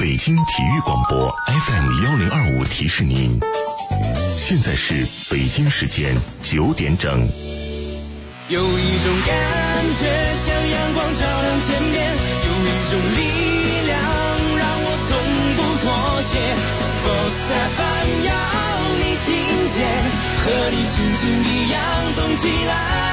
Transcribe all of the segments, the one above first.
北京体育广播 FM1025提示您，现在是北京时间9点整。 有一种感觉像阳光照亮天边，有一种力量让我从不妥协。Sports FM 要你听见，和你心情一样动起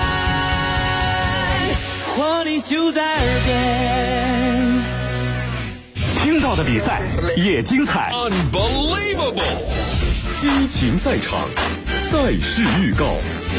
来，活力就在耳边。 听到的比赛也精彩 Unbelievable 激情赛场，赛事预告。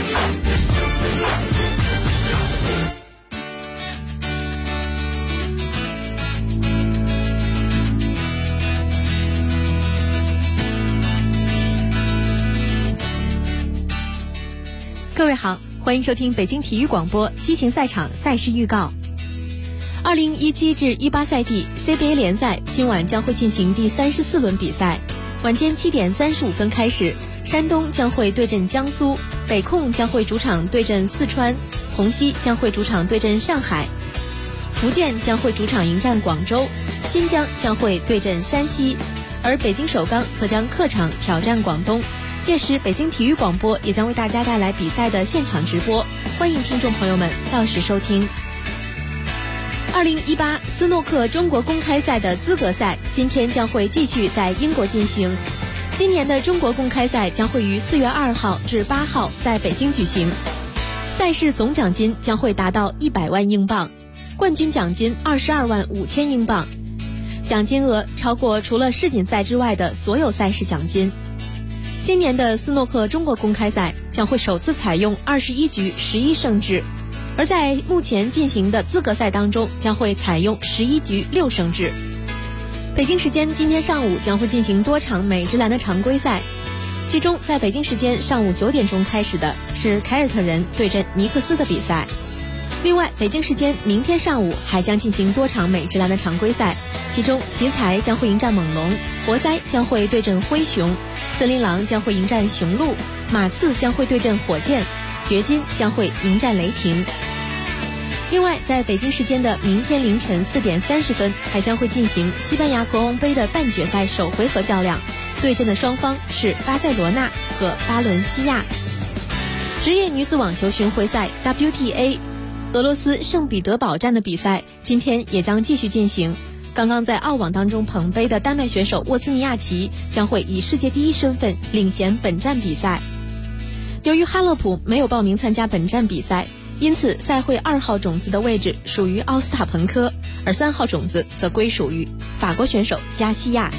各位好，欢迎收听北京体育广播激情赛场赛事预告。2017至18赛季 CBA 联赛今晚将会进行第34轮比赛，晚间7点35分开始，山东将会对阵江苏，北控将会主场对阵四川，同曦将会主场对阵上海，福建将会主场迎战广州，新疆将会对阵山西，而北京首钢则将客场挑战广东。届时北京体育广播也将为大家带来比赛的现场直播，欢迎听众朋友们到时收听。2018斯诺克中国公开赛的资格赛今天将会继续在英国进行。今年的中国公开赛将会于4月2号至8号在北京举行，赛事总奖金将会达到100万英镑，冠军奖金22万5千英镑，奖金额超过除了世锦赛之外的所有赛事奖金。今年的斯诺克中国公开赛将会首次采用21局11胜制，而在目前进行的资格赛当中将会采用11局6胜制。北京时间今天上午将会进行多场美职篮的常规赛，其中在北京时间上午9点钟开始的是凯尔特人对阵尼克斯的比赛。另外北京时间明天上午还将进行多场美职篮的常规赛，其中奇才将会迎战猛龙，活塞将会对阵灰熊，森林狼将会迎战雄鹿，马刺将会对阵火箭，掘金将会迎战雷霆。另外在北京时间的明天凌晨4点30分还将会进行西班牙国王杯的半决赛首回合较量，对阵的双方是巴塞罗那和巴伦西亚。职业女子网球巡回赛 WTA 俄罗斯圣彼得堡站的比赛今天也将继续进行，刚刚在澳网当中捧杯的丹麦选手沃兹尼亚奇将会以世界第一身份领衔本站比赛。由于哈勒普没有报名参加本站比赛，因此赛会2号种子的位置属于奥斯塔彭科，而3号种子则归属于法国选手加西亚。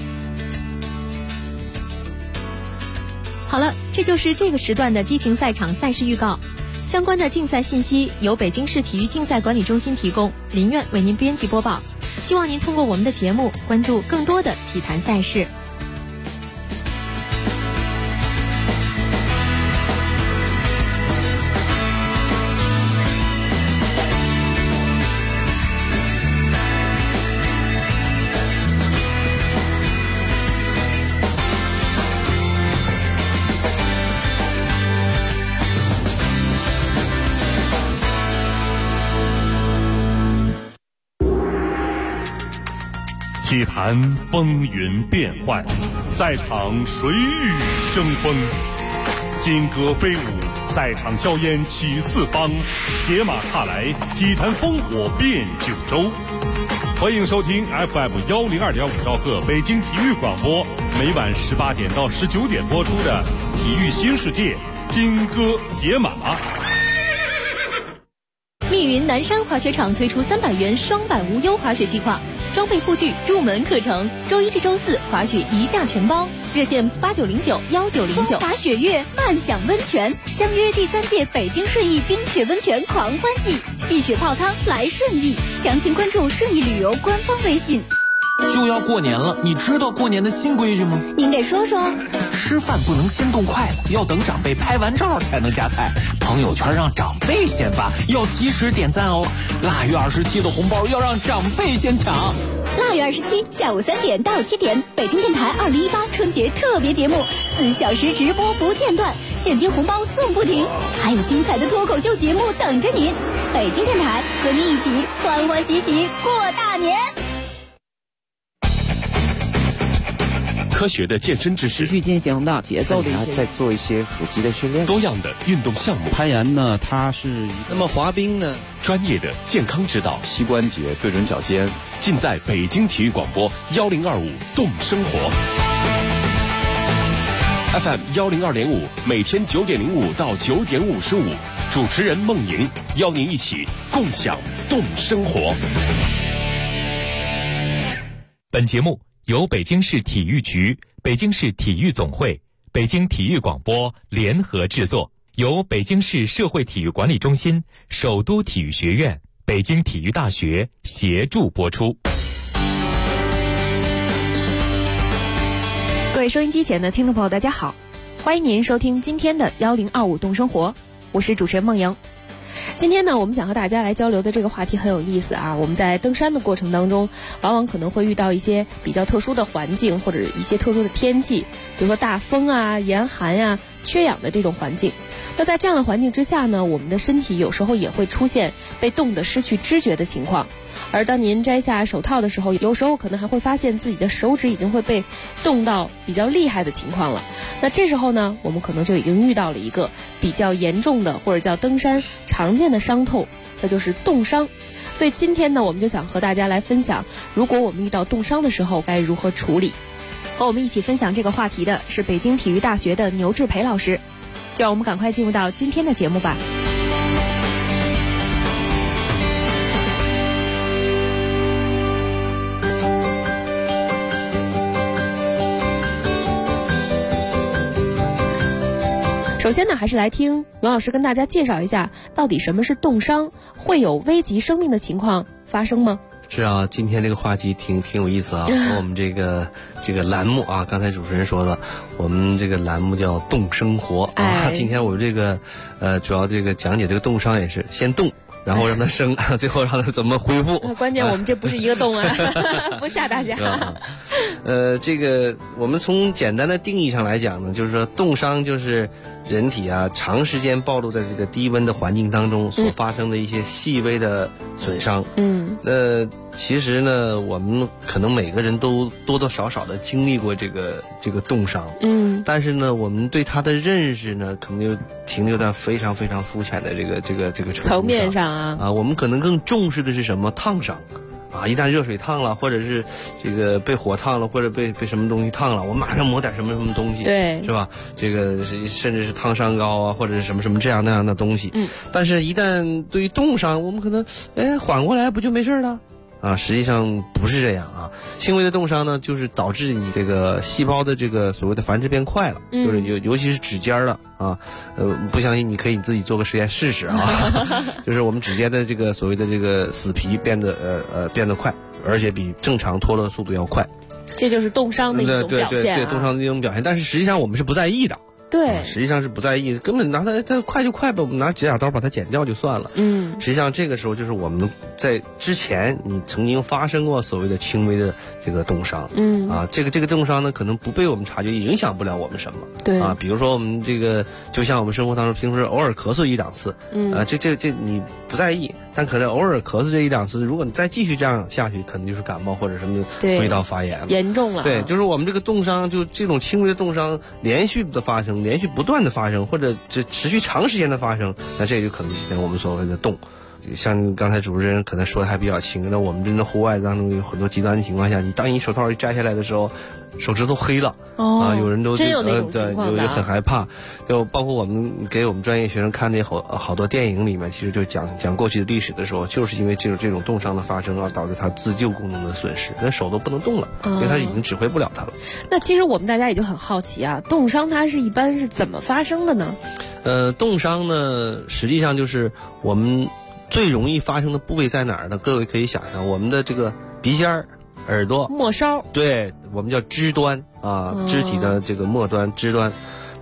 好了，这就是这个时段的激情赛场赛事预告。相关的竞赛信息由北京市体育竞赛管理中心提供，林苑为您编辑播报。希望您通过我们的节目关注更多的体坛赛事。 体坛风云变幻，赛场谁与争锋？金戈飞舞，赛场硝烟起四方，铁马踏来，体坛烽火遍九州。欢迎收听 FM102.5兆赫北京体育广播，每晚18点到19点播出的《体育新世界》金戈铁马。 密云南山滑雪场推出300元双板无忧滑雪计划，装备护具入门课程，周1至周4滑雪一价全包，热线89091909。 风华雪月，漫享温泉，相约第3届北京顺义冰雪温泉狂欢季，戏雪泡汤来顺义，详情关注顺义旅游官方微信。 就要过年了，你知道过年的新规矩吗？ 您给说说。 吃饭不能先动筷子，要等长辈拍完照才能夹菜。朋友圈让长辈先发，要及时点赞哦。腊月27的红包要让长辈先抢。 腊月27下午3点到7点，北京电台2018春节特别节目，4小时直播不间断，现金红包送不停，还有精彩的脱口秀节目等着您。北京电台和您一起欢欢喜喜过大年。 科学的健身知识， 持续进行的节奏的一些， 再做一些腹肌的训练， 多样的运动项目。 攀岩呢，它是那么滑冰呢？ 专业的健康指导， 膝关节对准脚尖， 尽在北京体育广播1025动生活 FM 102.5，每天9点05到9点55，主持人孟莹邀您一起共享动生活。 本节目由北京市体育局、北京市体育总会、北京体育广播联合制作，由北京市社会体育管理中心、首都体育学院、北京体育大学协助播出。 各位收音机前的听众朋友，大家好，欢迎您收听今天的1025动生活，我是主持人孟莹。今天呢，我们想和大家来交流的这个话题很有意思啊。我们在登山的过程当中，往往可能会遇到一些比较特殊的环境，或者一些特殊的天气，比如说大风啊、严寒啊、缺氧的这种环境。那在这样的环境之下呢，我们的身体有时候也会出现被冻得失去知觉的情况。而当您摘下手套的时候，有时候可能还会发现自己的手指已经会被冻到比较厉害的情况了。那这时候呢，我们可能就已经遇到了一个比较严重的，或者叫登山常见的伤痛，那就是冻伤。所以今天呢，我们就想和大家来分享，如果我们遇到冻伤的时候该如何处理。和我们一起分享这个话题的是北京体育大学的牛志培老师。就让我们赶快进入到今天的节目吧。首先呢，还是来听牛老师跟大家介绍一下，到底什么是冻伤，会有危及生命的情况发生吗？ 是啊，今天这个话题挺有意思啊。和我们这个栏目啊，刚才主持人说的，我们这个栏目叫动生活啊。今天我们这个主要这个讲解这个冻伤也是先冻，然后让它生，最后让它怎么恢复。 关键我们这不是一个洞啊，不吓大家。 这个我们从简单的定义上来讲呢，就是说冻伤就是人体啊长时间暴露在这个低温的环境当中所发生的一些细微的损伤。其实呢，我们可能每个人都多多少少的经历过这个冻伤。但是呢，我们对它的认识呢，可能就停留在非常非常肤浅的这个程度上层面上啊。 我们可能更重视的是什么？烫伤。一旦热水烫了，或者是这个被火烫了，或者被什么东西烫了，我马上抹点什么东西， 对， 是吧？这个甚至是烫伤膏啊，或者是什么这样那样的东西。但是一旦对于冻伤，我们可能缓过来不就没事了？实际上不是这样啊。轻微的冻伤呢，就是导致你这个细胞的这个所谓的繁殖变快了，就是尤其是指尖了啊。不相信你可以自己做个实验试试啊。就是我们指尖的这个所谓的这个死皮变得快，而且比正常脱落的速度要快。 这就是冻伤的一种表现。 对，冻伤的一种表现。但是实际上我们是不在意的。 对， 实际上是不在意，根本拿它快就快吧，我们拿指甲刀把它剪掉就算了。实际上这个时候就是我们在之前你曾经发生过所谓的轻微的这个冻伤。这个冻伤呢，可能不被我们察觉，影响不了我们什么。 对比如说我们这个就像我们生活当中平时偶尔咳嗽1、2次，这你不在意，但可能偶尔咳嗽这1、2次，如果你再继续这样下去，可能就是感冒或者什么味道发炎了， 严重了。 对，就是我们这个冻伤，就这种轻微的冻伤连续的发生，连续不断的发生，或者这持续长时间的发生，那这就可能形成我们所谓的冻。像刚才主持人可能说的还比较轻，那我们真的户外当中有很多极端的情况下，当你手套一摘下来的时候，手指头黑了。有人都真有那种情况的， 就很害怕。就包括我们给我们专业学生看的好多电影里面，其实就讲过去的历史的时候，就是因为这种冻伤的发生啊，导致他自救功能的损失，那手都不能动了，因为他已经指挥不了他了。 那其实我们大家也就很好奇啊，冻伤它一般是怎么发生的呢？ 冻伤呢，实际上就是我们最容易发生的部位在哪儿呢？各位可以想象，我们的这个鼻尖儿、耳朵、 末梢， 对，我们叫肢端啊，肢体的这个末端、肢端。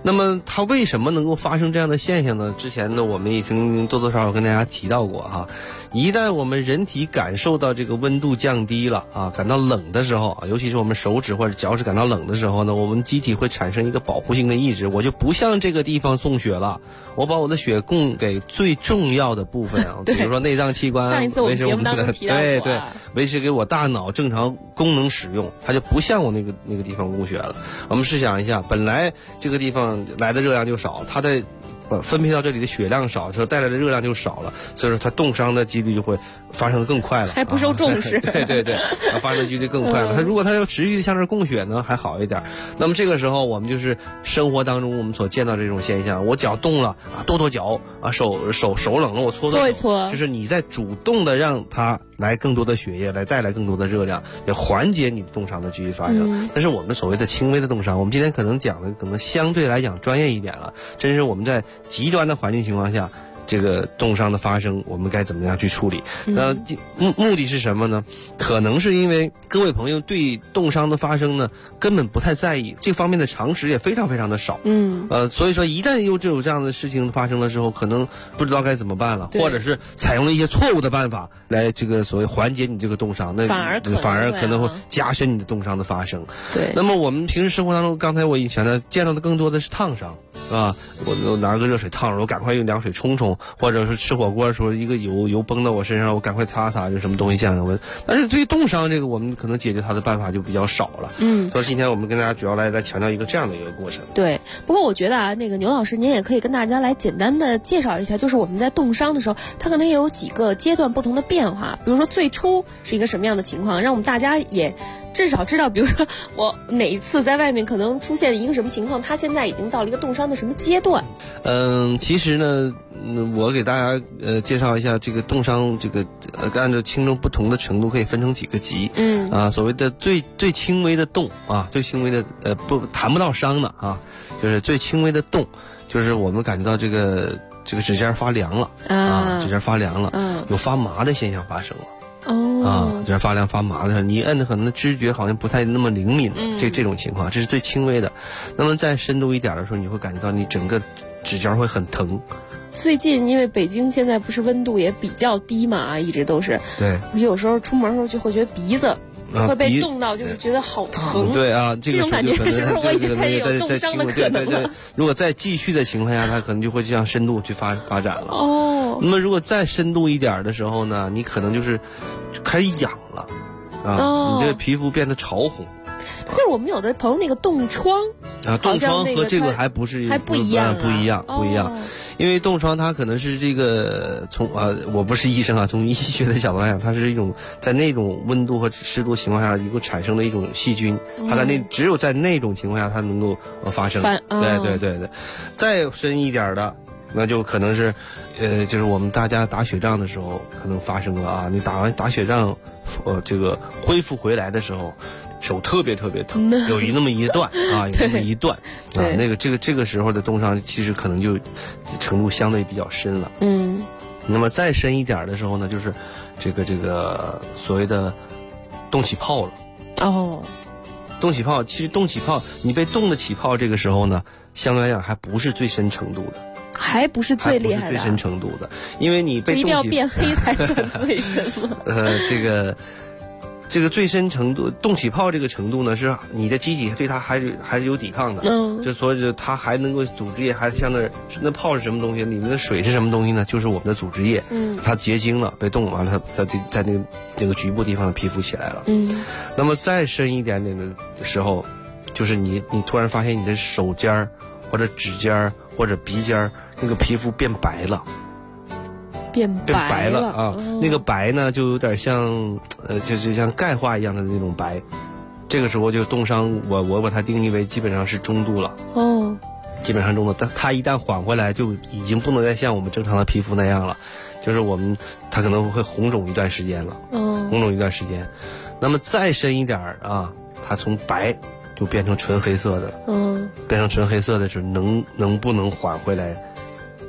那么它为什么能够发生这样的现象呢？之前呢我们已经多多少少跟大家提到过哈。一旦我们人体感受到这个温度降低了啊，感到冷的时候啊，尤其是我们手指或者脚趾感到冷的时候呢，我们机体会产生一个保护性的意志，我就不向这个地方送血了，我把我的血供给最重要的部分啊，比如说内脏器官， 上一次我们节目当中提到过， 对，维持给我大脑正常功能使用，它就不向我那个地方供血了。我们试想一下，本来这个地方来的热量就少，它的分配到这里的血量少，所带来的热量就少了，所以说它冻伤的几率就会发生的更快了， 还不受重视。 对，发生的几率更快了。它如果它要持续的向这供血呢，还好一点。那么这个时候我们就是生活当中我们所见到这种现象，我脚冻了啊，跺脚啊，手冷了我搓一搓， 就是你在主动的让它来更多的血液，来带来更多的热量，也缓解你冻伤的继续发生。但是我们所谓的轻微的冻伤，我们今天可能讲的可能相对来讲专业一点了，真是我们在极端的环境情况下，这个冻伤的发生，我们该怎么样去处理？那目的是什么呢？可能是因为各位朋友对冻伤的发生呢，根本不太在意，这方面的常识也非常非常的少。所以说一旦有这样的事情发生了之后，可能不知道该怎么办了，或者是采用了一些错误的办法来这个所谓缓解你这个冻伤，那反而可能会加深你的冻伤的发生。 对。 那么我们平时生活当中，刚才我以前呢见到的更多的是烫伤。啊，我拿个热水烫着，我赶快用凉水冲冲，或者是吃火锅的时候一个油崩到我身上，我赶快擦擦，就什么东西降降温。但是对于冻伤这个，我们可能解决它的办法就比较少了。所以今天我们跟大家主要来强调一个这样的一个过程。 对，不过我觉得啊，那个牛老师您也可以跟大家来简单的介绍一下，就是我们在冻伤的时候，它可能也有几个阶段不同的变化，比如说最初是一个什么样的情况，让我们大家也至少知道，比如说我哪一次在外面可能出现一个什么情况，它现在已经到了一个冻伤的什么阶段。 其实呢，我给大家介绍一下这个冻伤，这个按照轻重不同的程度可以分成几个级。所谓的最轻微的冻啊，最轻微的谈不到伤的啊，就是最轻微的冻，就是我们感觉到这个指尖发凉了指尖发凉了，有发麻的现象发生了。这发凉发麻的，你摁的可能知觉好像不太那么灵敏了，这种情况，这是最轻微的。那么再深度一点的时候，你会感觉到你整个指尖会很疼。 最近因为北京现在不是温度也比较低嘛，一直都是。 对。 有时候出门的时候就会觉得鼻子会被冻到，就是觉得好疼。 对啊， 这种感觉是不是我已经开始有冻伤的可能了？ 对，如果再继续的情况下，它可能就会向深度去发展了。那么如果再深度一点的时候呢，你可能就是开始痒了你这个皮肤变得潮红。 就是我们有的朋友那个冻疮冻疮和这个还不一样，不一样。因为冻疮它可能是这个我不是医生啊，从医学的角度来讲，它是一种在那种温度和湿度情况下一个产生的一种细菌，它只有在那种情况下它能够发生。对。再深一点的，那就可能是就是我们大家打雪仗的时候可能发生了啊，你打雪仗这个恢复回来的时候，手特别疼，有那么一段那个这个时候的冻伤其实可能就程度相对比较深了。那么再深一点的时候呢，就是这个所谓的冻起泡了。冻起泡，其实冻起泡，你被冻的起泡，这个时候呢，相对来讲还不是最深程度的。 还不是最厉害的， 最深程度的，因为你被一定要变黑才算最深了。 这个最深程度冻起泡这个程度呢，是你的机体对它还是有抵抗的。就所以它还能够组织液还像那泡是什么东西？里面的水是什么东西呢？就是我们的组织液。它结晶了，被冻完了，它在那个局部地方的皮肤起来了。那么再深一点点的时候，就是你突然发现你的手尖儿或者指尖儿或者鼻尖儿那个皮肤变白了。变白了啊！那个白呢，就有点像就是像钙化一样的那种白。这个时候就冻伤，我把它定义为基本上是中度了。基本上中度，但它一旦缓回来，就已经不能再像我们正常的皮肤那样了，就是它可能会红肿一段时间了。红肿一段时间，那么再深一点啊，它从白就变成纯黑色的。变成纯黑色的时候，能不能缓回来？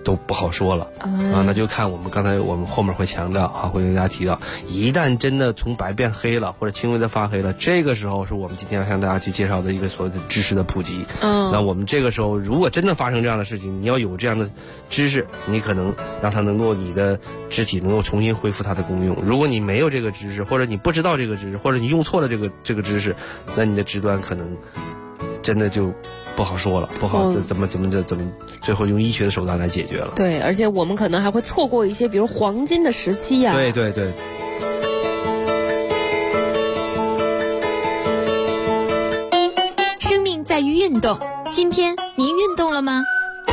都不好说了那就看我们刚才我们后面会强调会跟大家提到，一旦真的从白变黑了或者轻微的发黑了，这个时候是我们今天要向大家去介绍的一个所谓的知识的普及。那我们这个时候如果真的发生这样的事情，你要有这样的知识，你可能让它能够你的肢体能够重新恢复它的功用。如果你没有这个知识，或者你不知道这个知识，或者你用错了这个知识，那你的肢端可能真的就不好说了，不好怎么最后用医学的手段来解决了。 对，而且我们可能还会错过一些比如黄金的时期呀。 对对对。 生命在于运动，今天您运动了吗？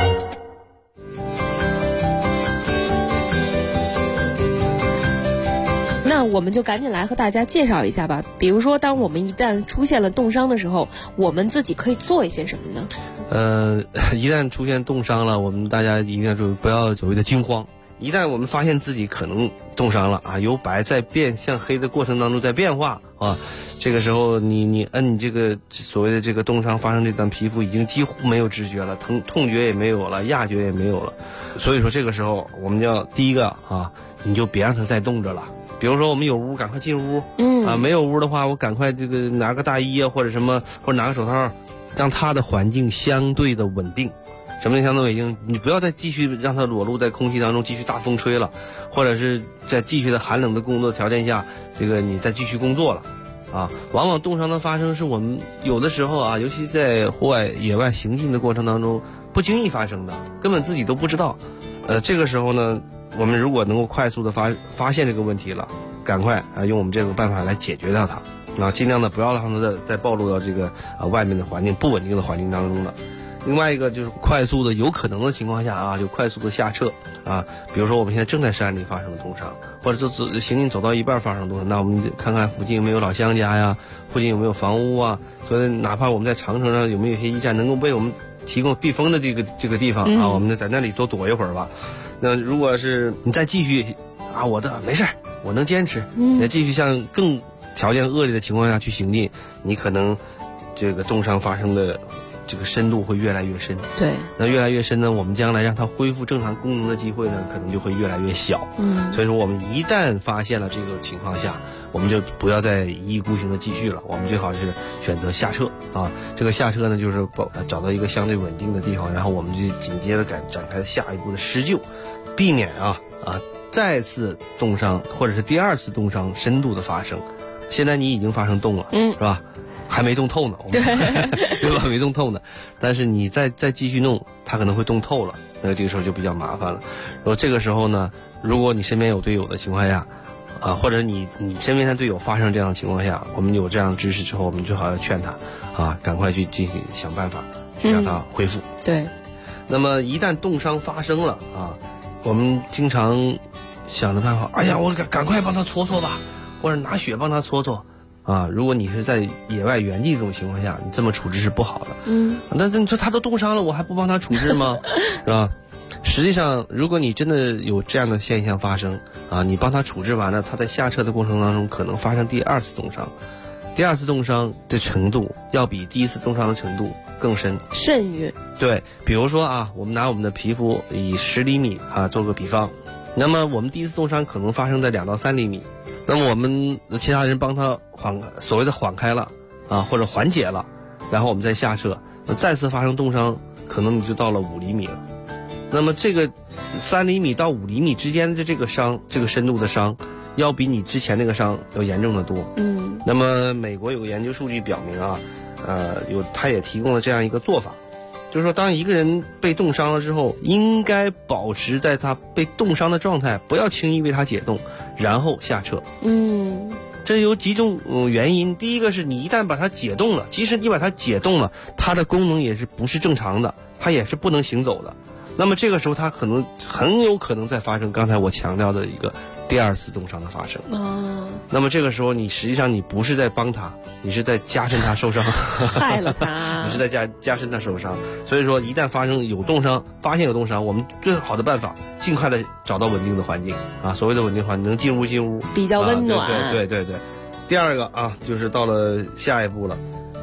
那我们就赶紧来和大家介绍一下吧。比如说，当我们一旦出现了冻伤的时候，我们自己可以做一些什么呢？一旦出现冻伤了，我们大家一定要注意，不要所谓的惊慌。一旦我们发现自己可能冻伤了由白在向黑的过程当中在变化这个时候你摁这个所谓的这个冻伤发生这段皮肤已经几乎没有知觉了，痛觉也没有了，压觉也没有了。所以说这个时候我们要第一个你就别让它再冻着了。比如说我们有屋，赶快进屋。没有屋的话，我赶快这个拿个大衣或者什么，或者拿个手套，让它的环境相对的稳定。什么叫相对稳定？你不要再继续让它裸露在空气当中，继续大风吹了，或者是在继续的寒冷的工作条件下，这个你再继续工作了往往冻伤的发生是我们有的时候尤其在户外野外行进的过程当中不经意发生的，根本自己都不知道。这个时候呢，我们如果能够快速的发现这个问题了，赶快用我们这种办法来解决掉它尽量的不要让它再暴露到这个外面的环境不稳定的环境当中了。另外一个就是快速的有可能的情况下就快速的下撤比如说我们现在正在山里发生了冻伤，或者行进走到一半发生冻伤，那我们看看附近有没有老乡家呀，附近有没有房屋所以哪怕我们在长城上有没有一些驿站能够为我们提供避风的这个地方我们在那里多躲一会儿吧。那如果是你再继续我的没事我能坚持再继续向更条件恶劣的情况下去行进，你可能这个冻伤发生的这个深度会越来越深。 对， 那越来越深呢，我们将来让它恢复正常功能的机会呢，可能就会越来越小。所以说我们一旦发现了这个情况下，我们就不要再一意孤行的继续了，我们最好是选择下撤这个下撤呢，就是找到一个相对稳定的地方，然后我们就紧接着展开下一步的施救，避免再次冻伤或者是第二次冻伤深度的发生。现在你已经发生冻了，是吧？还没冻透呢，对吧？没冻透呢，但是你再继续弄，它可能会冻透了，那这个时候就比较麻烦了。然后这个时候呢，如果你身边有队友的情况下，或者你身边的队友发生这样的情况下，我们有这样的知识之后，我们最好要劝他赶快去进行想办法去让他恢复。 对。 那么一旦冻伤发生了我们经常想的办法，哎呀，我赶快帮他搓搓吧，或者拿血帮他搓搓如果你是在野外原地这种情况下，你这么处置是不好的。那你说他都冻伤了，我还不帮他处置吗？是吧？实际上，如果你真的有这样的现象发生你帮他处置完了，他在下撤的过程当中可能发生第二次冻伤，第二次冻伤的程度要比第一次冻伤的程度更深， 甚远。 对，比如说我们拿我们的皮肤以10厘米做个比方，那么我们第一次冻伤可能发生在2到3厘米，那么我们其他人帮他所谓的缓开了或者缓解了，然后我们再下撤，再次发生冻伤，可能你就到了5厘米了。那么这个3厘米到5厘米之间的这个伤，这个深度的伤，要比你之前那个伤要严重的多。那么美国有个研究数据表明他也提供了这样一个做法，就是说当一个人被冻伤了之后，应该保持在他被冻伤的状态，不要轻易为他解冻，然后下撤。这有几种原因。第一个是你一旦把它解冻了，即使你把它解冻了，它的功能也是不是正常的，它也是不能行走的。那么这个时候它很有可能再发生刚才我强调的一个第二次冻伤的发生。那么这个时候你实际上你不是在帮他，你是在加深他受伤， 害了他。 你是在加深他受伤。所以说一旦发现有冻伤，我们最好的办法尽快的找到稳定的环境所谓的稳定环境，能进屋， 比较温暖。 对。第二个就是到了下一步了，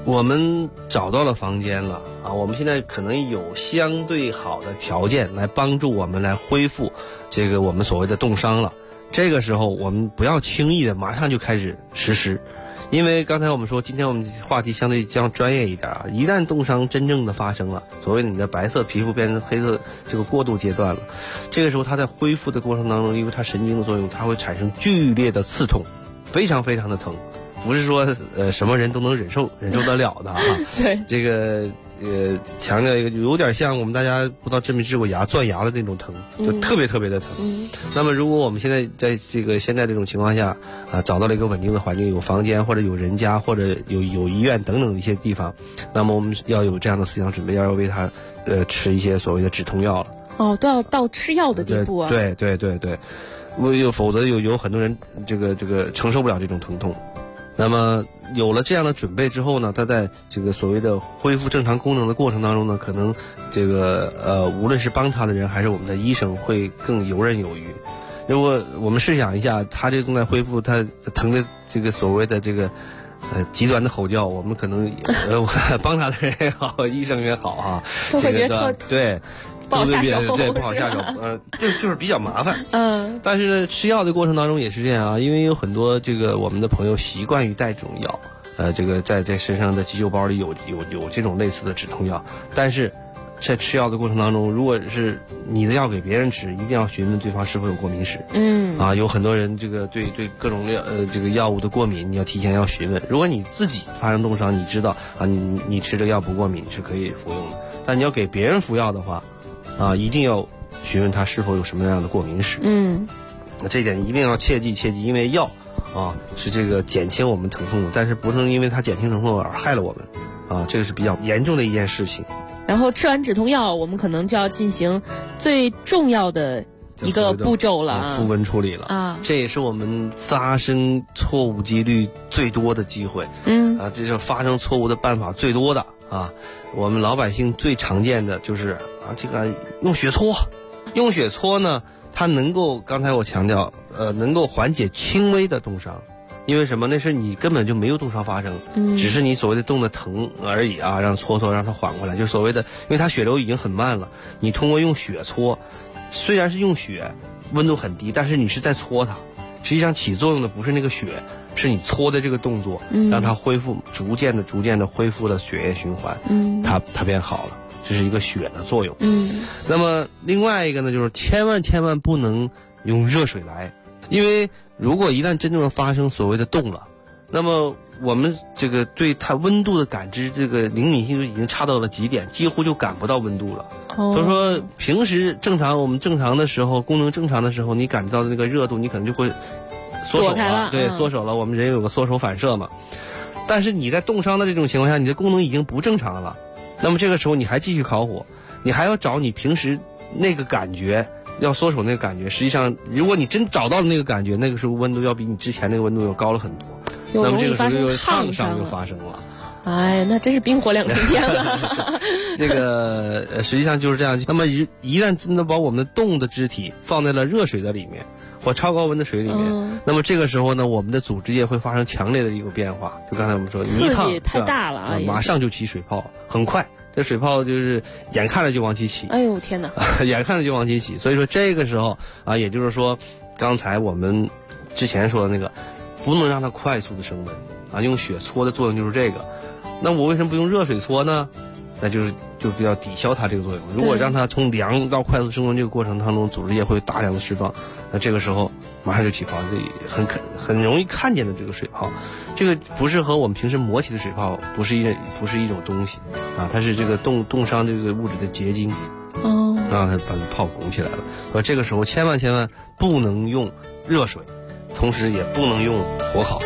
我们找到了房间了啊，我们现在可能有相对好的条件来帮助我们来恢复这个我们所谓的冻伤了。这个时候我们不要轻易的马上就开始实施，因为刚才我们说今天我们话题相对将专业一点啊，一旦冻伤真正的发生了，所谓的你的白色皮肤变成黑色这个过渡阶段了，这个时候它在恢复的过程当中，因为它神经的作用，它会产生剧烈的刺痛，非常非常的疼，不是说什么人都能忍受得了的啊。 对， 这个强调一个，有点像我们大家不知道知没知过钻牙的那种疼，就特别特别的疼。那么如果我们现在在现在这种情况下啊，找到了一个稳定的环境，有房间或者有人家或者有医院等等一些地方，那么我们要有这样的思想准备，要为他吃一些所谓的止痛药了。 哦，都要到吃药的地步啊。 对，否则有很多人这个承受不了这种疼痛。那么有了这样的准备之后呢，他在这个所谓的恢复正常功能的过程当中呢，可能这个无论是帮他的人还是我们的医生会更游刃有余。如果我们试想一下，他这个正在恢复，他疼的这个所谓的这个极端的吼叫，我们可能帮他的人也好，医生也好啊， 都会觉得对。 不好下手， 对，不好下手，就是比较麻烦。但是呢，吃药的过程当中也是这样啊，因为有很多这个我们的朋友习惯于带这种药，这个在身上的急救包里有这种类似的止痛药，但是在吃药的过程当中，如果是你的药给别人吃，一定要询问对方是否有过敏史。有很多人这个对各种这个药物的过敏，你要提前要询问。如果你自己发生冻伤，你知道啊，你吃这个药不过敏是可以服用的，但你要给别人服药的话。一定要询问他是否有什么样的过敏史。那这一点一定要切记，因为药是这个减轻我们疼痛，但是不能因为它减轻疼痛而害了我们这个是比较严重的一件事情。 然后吃完止痛药，我们可能就要进行最重要的一个步骤了， 复温处理了啊，这也是我们发生错误几率最多的机会。这是发生错误的办法最多的啊。我们老百姓最常见的就是这个用血搓，用血搓呢，它能够刚才我强调，能够缓解轻微的冻伤，因为什么？那是你根本就没有冻伤发生，只是你所谓的冻的疼而已啊，让搓让它缓过来，就是所谓的，因为它血流已经很慢了，你通过用血搓，虽然是用血，温度很低，但是你是在搓它，实际上起作用的不是那个血，是你搓的这个动作，让它恢复，逐渐的恢复了血液循环，它变好了。这是一个血的作用。那么另外一个呢，就是千万不能用热水来，因为如果一旦真正的发生所谓的冻了，那么我们这个对它温度的感知，这个灵敏性就已经差到了极点，几乎就感不到温度了。所以说平时我们正常的时候，功能正常的时候，你感觉到的那个热度，你可能就会缩手了，对，缩手了。我们人有个缩手反射嘛。但是你在冻伤的这种情况下，你的功能已经不正常了。那么这个时候你还继续烤火，你还要找你平时那个感觉，要缩手那个感觉。实际上，如果你真找到了那个感觉，那个时候温度要比你之前那个温度要高了很多，那么这个时候就烫伤就发生了。 哎，那真是冰火两重天了。 那个实际上就是这样。那么一旦真的把我们的冻的肢体放在了热水的里面或超高温的水里面，那么这个时候呢，我们的组织液会发生强烈的一个变化。就刚才我们说， 刺激太大了啊， 马上就起水泡，很快。这水泡就是眼看着就往起起。 哎呦天哪！ 眼看着就往起起。所以说这个时候啊，也就是说，刚才我们之前说的那个，不能让它快速的升温啊，用血搓的作用就是这个。那我为什么不用热水搓呢？那就比较抵消它这个作用。如果让它从凉到快速升温这个过程当中，组织液会大量的释放，那这个时候马上就起泡，这很容易看见的这个水泡，这个不是和我们平时磨起的水泡不是一种东西啊，它是这个冻伤这个物质的结晶它把泡拱起来了。这个时候千万不能用热水，同时也不能用火烤。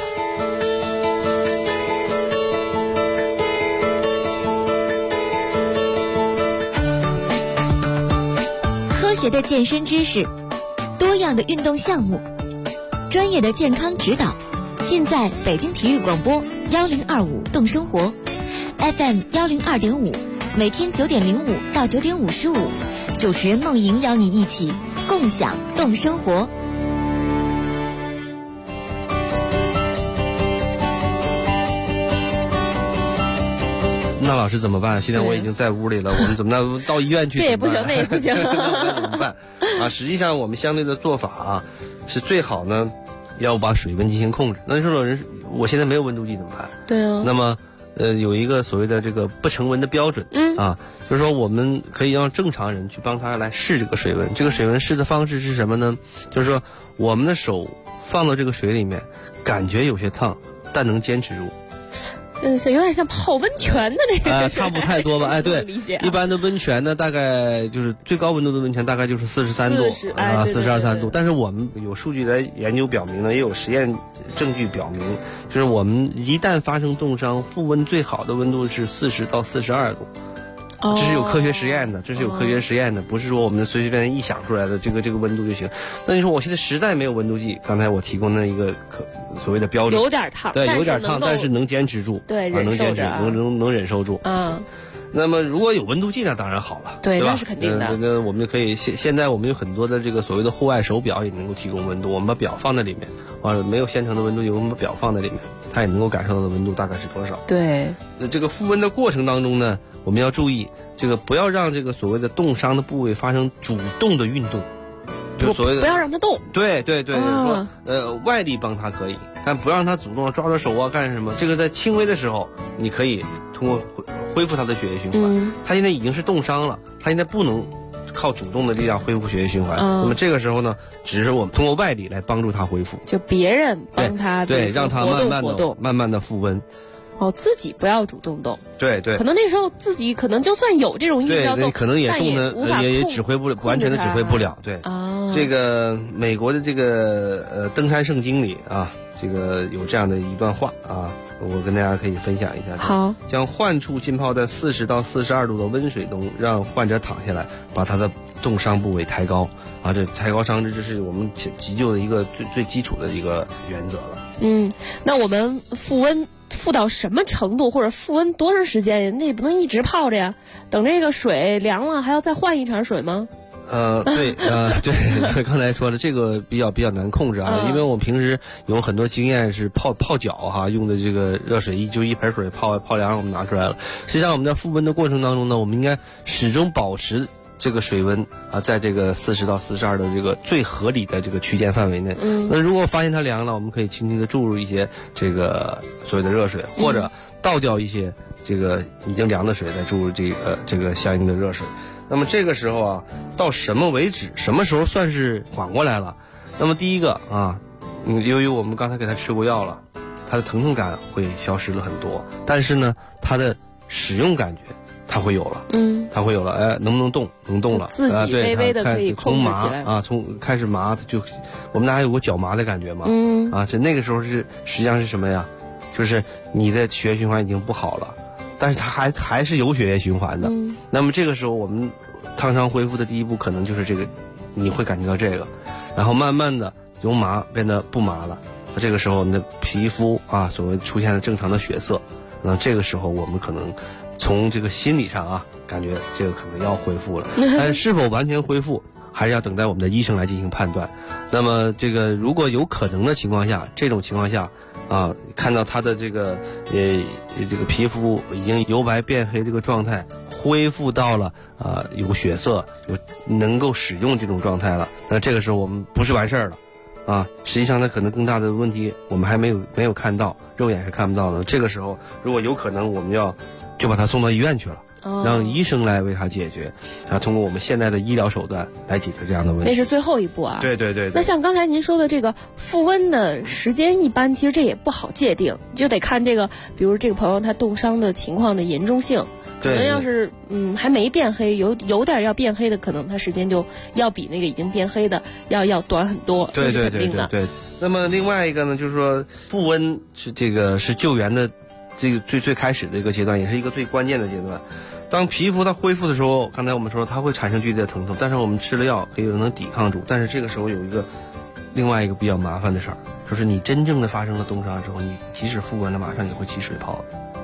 科学的健身知识，多样的运动项目，专业的健康指导，尽在北京体育广播1025动生活 FM 102.5，每天9点05到9点55，主持人梦莹邀你一起共享动生活。 那老师怎么办？现在我已经在屋里了，我们怎么到医院去？ 这也不行，那也不行， 那怎么办？啊，实际上我们相对的做法啊，是最好呢，要把水温进行控制。那你说有人，我现在没有温度计怎么办？ 对啊。 那么，有一个所谓的这个不成文的标准，就是说我们可以让正常人去帮他来试这个水温。这个水温试的方式是什么呢？就是说我们的手放到这个水里面，感觉有些烫，但能坚持住。 有点像泡温泉的那个， 差不太多吧？哎，对，一般的温泉呢，大概就是最高温度的温泉大概就是43度啊，42、3度。但是我们有数据来研究表明呢，也有实验证据表明，就是我们一旦发生冻伤，复温最好的温度是40到42度。这是有科学实验的，不是说我们随随便便一想出来的这个温度就行。那你说我现在实在没有温度计，刚才我提供的一个所谓的标准， 有点烫， 对，有点烫，但是能坚持住， 对， 能坚持，能忍受住。那么如果有温度计呢，当然好了， 对， 吧？ 那是肯定的。 那我们就可以现在我们有很多的这个所谓的户外手表也能够提供温度，我们把表放在里面，没有现成的温度计，我们把表放在里面，它也能够感受到的温度大概是多少。 对， 这个复温的过程当中呢，我们要注意这个不要让这个所谓的冻伤的部位发生主动的运动，就所谓的不要让它动。 对，说外力帮它可以，但不让它主动抓着手啊干什么。这个在轻微的时候，你可以通过恢复它的血液循环。它现在已经是冻伤了，它现在不能靠主动的力量恢复血液循环。那么这个时候呢，只是我们通过外力来帮助它恢复， 就别人帮它对，让它慢慢的复温。 自己不要主动动。 对， 可能那时候自己可能就算有这种意识要动， 可能也动的也指挥不了，完全的指挥不了。对，这个美国的这个登山圣经里啊，这个有这样的一段话啊，我跟大家可以分享一下。 好， 将患处浸泡在40到42度的温水中，让患者躺下来，把他的冻伤部位抬高啊，这抬高伤肢，这是我们急救的一个最基础的一个原则了。 那我们复到什么程度，或者复温多长时间？那也不能一直泡着呀。等这个水凉了，还要再换一茬水吗？ 对，刚才说的这个比较难控制啊，因为我平时有很多经验是泡脚哈，用的这个热水一盆水泡凉，我们拿出来了。实际上我们在复温的过程当中呢，我们应该始终保持这个水温啊，在这个40到42的这个最合理的这个区间范围内。那如果发现它凉了，我们可以轻轻的注入一些这个所谓的热水，或者倒掉一些这个已经凉的水，再注入这个相应的热水。那么这个时候啊，到什么为止？什么时候算是缓过来了？那么第一个啊，由于我们刚才给他吃过药了，他的疼痛感会消失了很多，但是呢，他的使用感觉它会有了，它会有了，哎，能不能动？能动了， 自己微微的可以控制起来啊，从开始麻，它就我们大家有过脚麻的感觉吗？这那个时候实际上是什么呀？就是你的血液循环已经不好了，但是它还是有血液循环的。那么这个时候我们烫伤恢复的第一步可能就是这个，你会感觉到这个，然后慢慢的由麻变得不麻了。这个时候我们的皮肤啊，所谓出现了正常的血色，那这个时候我们可能从这个心理上啊，感觉这个可能要恢复了，但是否完全恢复，还是要等待我们的医生来进行判断。那么这个如果有可能的情况下，这种情况下啊，看到他的这个皮肤已经由白变黑这个状态，恢复到了有血色，有能够使用这种状态了，那这个时候我们不是完事儿了啊，实际上它可能更大的问题我们还没有看到，肉眼是看不到的。这个时候如果有可能，我们就把他送到医院去了，让医生来为他解决，通过我们现在的医疗手段来解决这样的问题。 那是最后一步啊。 对。 那像刚才您说的这个复温的时间，一般其实这也不好界定，就得看这个，比如这个朋友他冻伤的情况的严重性。可能要是还没变黑，有点要变黑的，可能它时间就要比那个已经变黑的要短很多，这是肯定的。 对。那么另外一个呢，就是说复温是救援的这个最开始的一个阶段，也是一个最关键的阶段。当皮肤它恢复的时候，刚才我们说它会产生剧烈的疼痛，但是我们吃了药可以能抵抗住。但是这个时候有另外一个比较麻烦的事儿，就是你真正的发生了冻伤之后，你即使复温了，马上也会起水泡。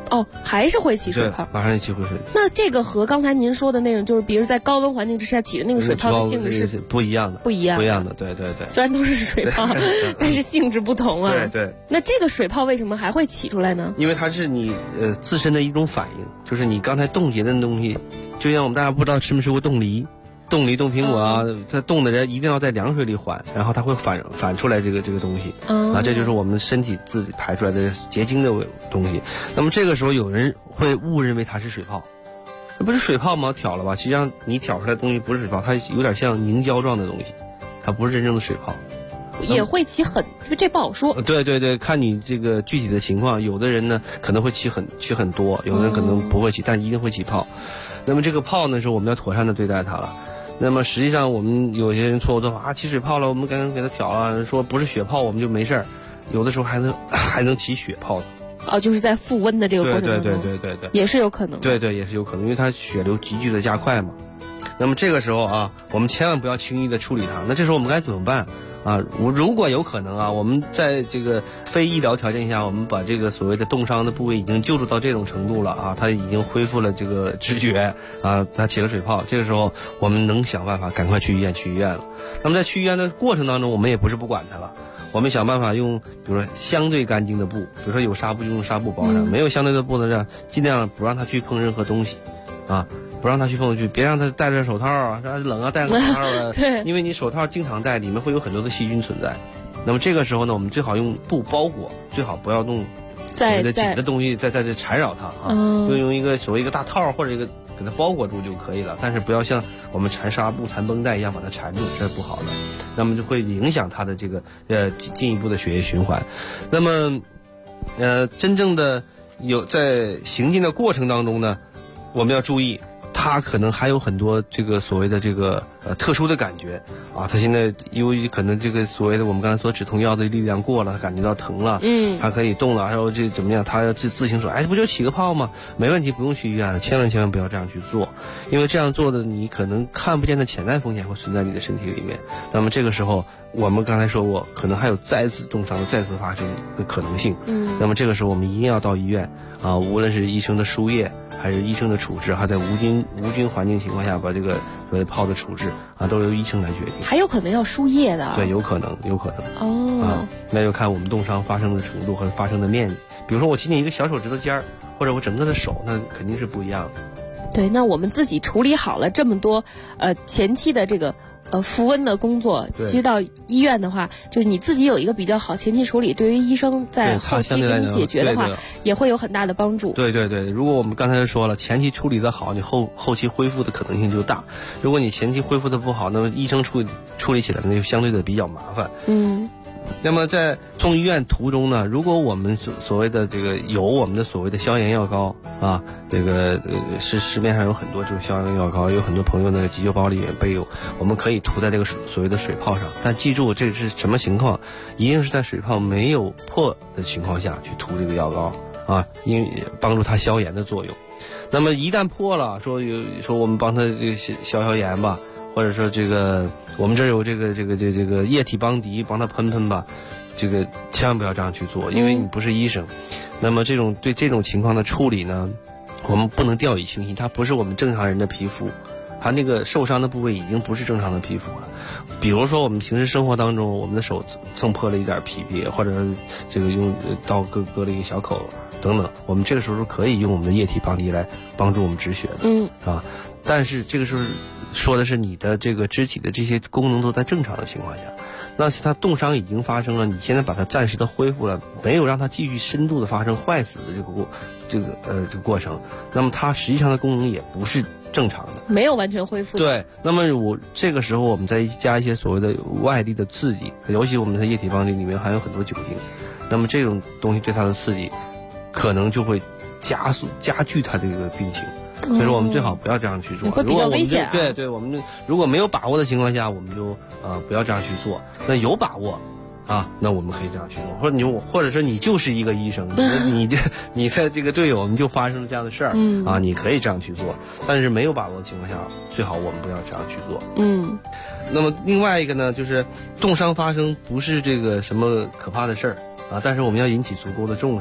哦，还是会起水泡， 马上就会水。 那这个和刚才您说的那种，就是比如在高温环境之下起的那个水泡的性质是不一样的，不一样的，对。 虽然都是水泡，但是性质不同啊。 对。 那这个水泡为什么还会起出来呢？ 因为它是你自身的一种反应，就是你刚才冻结的东西，就像我们大家不知道吃没吃过冻梨。冻梨、冻苹果啊，它冻的人一定要在凉水里缓，然后它会反出来这个东西，这就是我们身体自己排出来的结晶的东西。那么这个时候有人会误认为它是水泡，那不是水泡吗？挑了吧？实际上你挑出来的东西不是水泡，它有点像凝胶状的东西，它不是真正的水泡。 也会起这不好说。 对，看你这个具体的情况，有的人呢可能会起很多，有的人可能不会起，但一定会起泡。那么这个泡呢，是我们要妥善的对待它了。那么实际上我们有些人错误的话起水泡了，我们赶紧给它挑了，说不是血泡我们就没事儿，有的时候还能起血泡的。 就是在复温的这个过程中， 对，也是有可能。 对，也是有可能，因为它血流急剧的加快嘛。那么这个时候啊，我们千万不要轻易的处理它。那这时候我们该怎么办啊？如果有可能啊，我们在这个非医疗条件下，我们把这个所谓的冻伤的部位已经救助到这种程度了啊，它已经恢复了这个知觉啊，它起了水泡。这个时候我们能想办法赶快去医院了。那么在去医院的过程当中，我们也不是不管它了。我们想办法用，比如说相对干净的布，比如说有纱布就用纱布包上，没有相对的布呢，尽量不让它去碰任何东西，啊，不让它去碰别让它戴着手套啊，冷啊戴着手套啊， 对， 因为你手套经常戴，里面会有很多的细菌存在。那么这个时候呢，我们最好用布包裹，最好不要弄所谓的紧的东西在这缠绕它啊，就用一个所谓一个大套或者一个给它包裹住就可以了，但是不要像我们缠纱布、缠绷带一样把它缠住，这是不好的。那么就会影响它的这个进一步的血液循环。那么真正的在行进的过程当中呢，我们要注意，它可能还有很多这个所谓的这个特殊的感觉啊。它现在由于可能这个所谓的我们刚才说止痛药的力量过了，它感觉到疼了，它可以动了，然后这怎么样？它要自行说，不就起个泡吗？没问题，不用去医院了。千万不要这样去做，因为这样做的你可能看不见的潜在风险会存在你的身体里面。那么这个时候，我们刚才说过，可能还有再次冻伤、再次发生的可能性。那么这个时候我们一定要到医院啊，无论是医生的输液还是医生的处置，还在无菌环境情况下把这个所谓泡的处置啊，都由医生来决定。 还有可能要输液的。 对，有可能。那就看我们冻伤发生的程度和发生的面积。比如说我仅仅一个小手指头尖儿，或者我整个的手，那肯定是不一样的。 对，那我们自己处理好了这么多前期的这个复温的工作，其实到医院的话，就是你自己有一个比较好前期处理，对于医生在后期给你解决的话，也会有很大的帮助。 对，如果我们刚才说了，前期处理的好，你后期恢复的可能性就大；如果你前期恢复的不好，那么医生处理起来那就相对的比较麻烦。那么在送医院途中呢，如果我们所谓的这个有我们的所谓的消炎药膏啊，这个市面上有很多这种消炎药膏，有很多朋友那个急救包里面备有，我们可以涂在这个所谓的水泡上。但记住这是什么情况？一定是在水泡没有破的情况下去涂这个药膏啊，因为帮助它消炎的作用。那么一旦破了，说我们帮它这个消炎吧，或者说这个我们这有这个液体邦迪帮它喷吧，这个千万不要这样去做，因为你不是医生。那么对这种情况的处理呢，我们不能掉以轻心，它不是我们正常人的皮肤，它那个受伤的部位已经不是正常的皮肤了。比如说我们平时生活当中，我们的手蹭破了一点皮皮，或者这个用刀割了一个小口等等，我们这个时候可以用我们的液体邦迪来帮助我们止血的，但是这个时候说的是你的这个肢体的这些功能都在正常的情况下，那它冻伤已经发生了，你现在把它暂时的恢复了，没有让它继续深度的发生坏死的这个过程，那么它实际上的功能也不是正常的， 没有完全恢复。 对，那么这个时候我们再加一些所谓的外力的刺激，尤其我们的液体邦迪里面含有很多酒精，那么这种东西对它的刺激可能就会加剧它这个病情。所以说我们最好不要这样去做， 会比较危险。 对，我们如果没有把握的情况下，我们就不要这样去做。那有把握啊，那我们可以这样去做，或者说你就是一个医生，你在这个队友你就发生了这样的事儿啊，你可以这样去做。但是没有把握的情况下，最好我们不要这样去做。那么另外一个呢，就是冻伤发生不是这个什么可怕的事儿啊，但是我们要引起足够的重视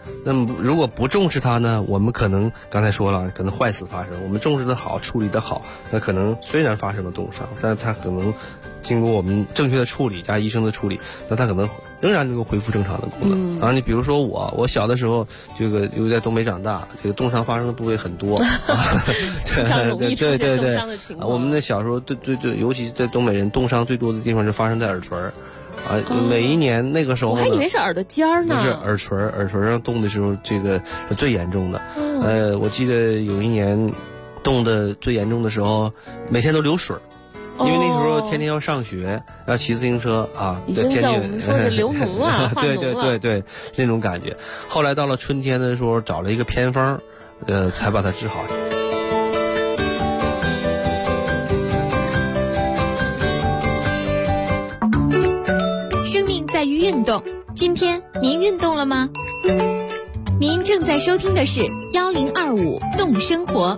那么如果不重视它呢，我们可能刚才说了，可能坏死发生。我们重视的好，处理的好，那可能虽然发生了冻伤，但是它可能经过我们正确的处理加医生的处理，那它可能仍然能够恢复正常的功能。啊，你比如说我小的时候，这个又在东北长大，这个冻伤发生的部位很多， 非常容易出现冻伤的情况。 我们那小时候对，尤其是在东北人冻伤最多的地方是发生在耳垂儿。啊，每一年那个时候， 我还以为是耳朵尖儿呢。 不是耳垂上冻的时候，这个是最严重的。我记得有一年冻的最严重的时候，每天都流水，因为那时候天天要上学，要骑自行车啊， 已经叫我们说是流脓了， 对，那种感觉。后来到了春天的时候，找了一个偏方，才把它治好。 在于运动，今天您运动了吗？您正在收听的是1025动生活。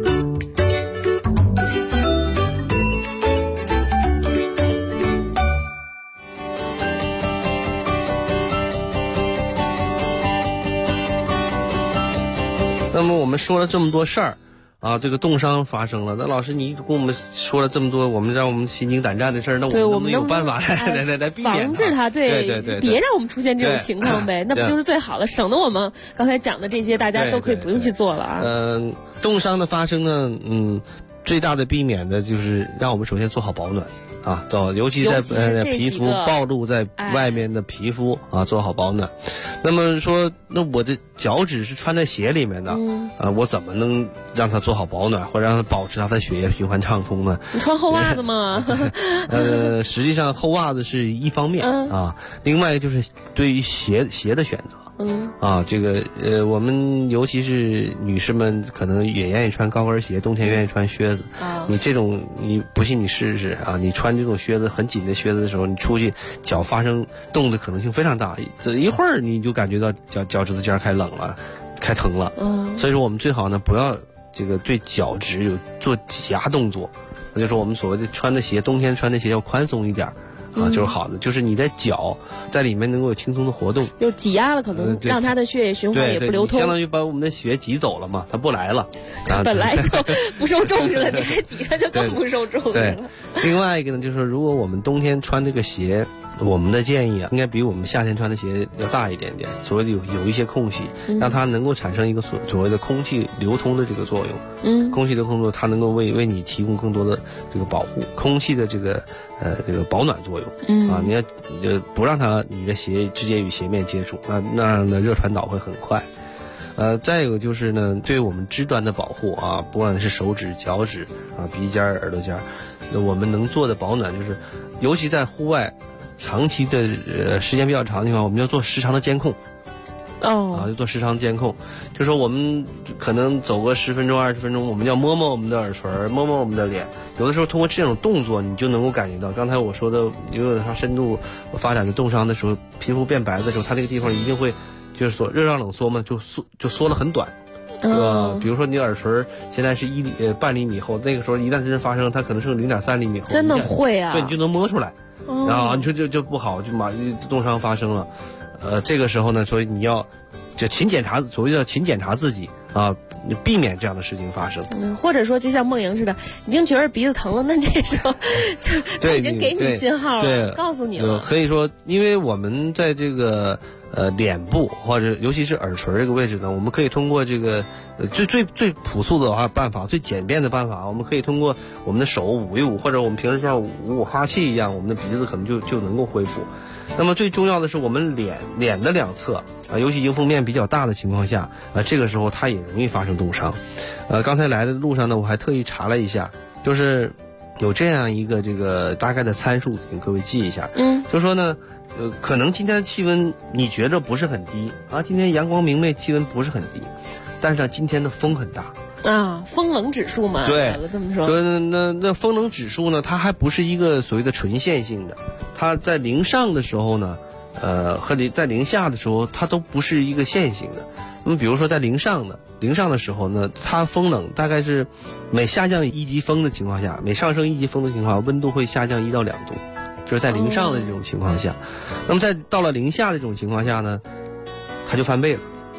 那么我们说了这么多事儿。啊，这个冻伤发生了，那老师你跟我们说了这么多，让我们心惊胆战的事儿，那我们有办法来避免防治它？对，别让我们出现这种情况呗，那不就是最好了，省得我们刚才讲的这些，大家都可以不用去做了啊。 冻伤的发生呢，最大的避免的就是让我们首先做好保暖。啊，尤其在皮肤暴露在外面的皮肤啊，做好保暖。那么说，那我的脚趾是穿在鞋里面的，我怎么能让它做好保暖，或者让它保持它的血液循环畅通呢？ 你穿厚袜子吗？ 实际上厚袜子是一方面啊，另外就是对于鞋的选择。这个我们尤其是女士们可能也愿意穿高跟鞋，冬天愿意穿靴子。你这种你不信你试试啊！你穿这种靴子很紧的靴子的时候，你出去脚发生冻的可能性非常大，一会儿你就感觉到脚趾头尖开冷了，开疼了。所以说我们最好呢不要这个对脚趾有做挤压动作，那就是我们所谓的穿的鞋，冬天穿的鞋要宽松一点。就是好的，就是你的脚在里面能够有轻松的活动， 就挤压了，可能让它的血液循环也不流通， 相当于把我们的血挤走了嘛，它不来了， 本来就不受重视了，你还挤它就更不受重视了。 另外一个呢，就是说如果我们冬天穿这个鞋，我们的建议啊，应该比我们夏天穿的鞋要大一点点，所谓的有一些空隙，让它能够产生一个所谓的空气流通的这个作用。空气流通作用，它能够为你提供更多的这个保护，空气的这个保暖作用。你要不让你的鞋直接与鞋面接触，那样的热传导会很快。再有就是呢，对我们肢端的保护啊，不管是手指、脚趾啊、鼻尖、耳朵尖，那我们能做的保暖就是，尤其在户外。长期的时间比较长的地方，我们要做时常的监控。就做时常监控，就说我们可能走个10分钟、20分钟，我们要摸摸我们的耳垂，摸摸我们的脸。有的时候通过这种动作，你就能够感觉到，刚才我说的有点深度发展的冻伤的时候，皮肤变白的时候，它那个地方一定会就是说热胀冷缩嘛，就缩了很短。对吧？比如说你耳垂现在是半厘米厚，那个时候一旦真发生，它可能是0.3厘米厚。 真的会啊？ 对，你就能摸出来。然后你说就不好，就冻伤发生了。这个时候呢，所以你要就勤检查，所谓的勤检查自己啊，你避免这样的事情发生。 或者说就像梦莹似的，已经觉得鼻子疼了，那这时候就他已经给你信号了，告诉你了。 可以说，因为我们在这个脸部或者尤其是耳垂这个位置呢，我们可以通过这个最朴素的办法，最简便的办法，我们可以通过我们的手捂一捂，或者我们平时像捂哈气一样，我们的鼻子可能就能够恢复。那么最重要的是我们脸的两侧啊，尤其迎风面比较大的情况下这个时候它也容易发生冻伤。刚才来的路上呢，我还特意查了一下，就是有这样一个这个大概的参数，请各位记一下。就说呢，可能今天的气温你觉着不是很低啊，今天阳光明媚，气温不是很低，但是呢，今天的风很大。 风冷指数嘛， 对， 这么说。 那风冷指数呢，它还不是一个所谓的纯线性的，它在零上的时候呢，和在零下的时候，它都不是一个线性的。那么比如说在零上的时候呢，它风冷大概是每下降1级风的情况下，每上升1级风的情况下，温度会下降1到2度，就是在零上的这种情况下。那么在到了零下的这种情况下呢，它就翻倍了。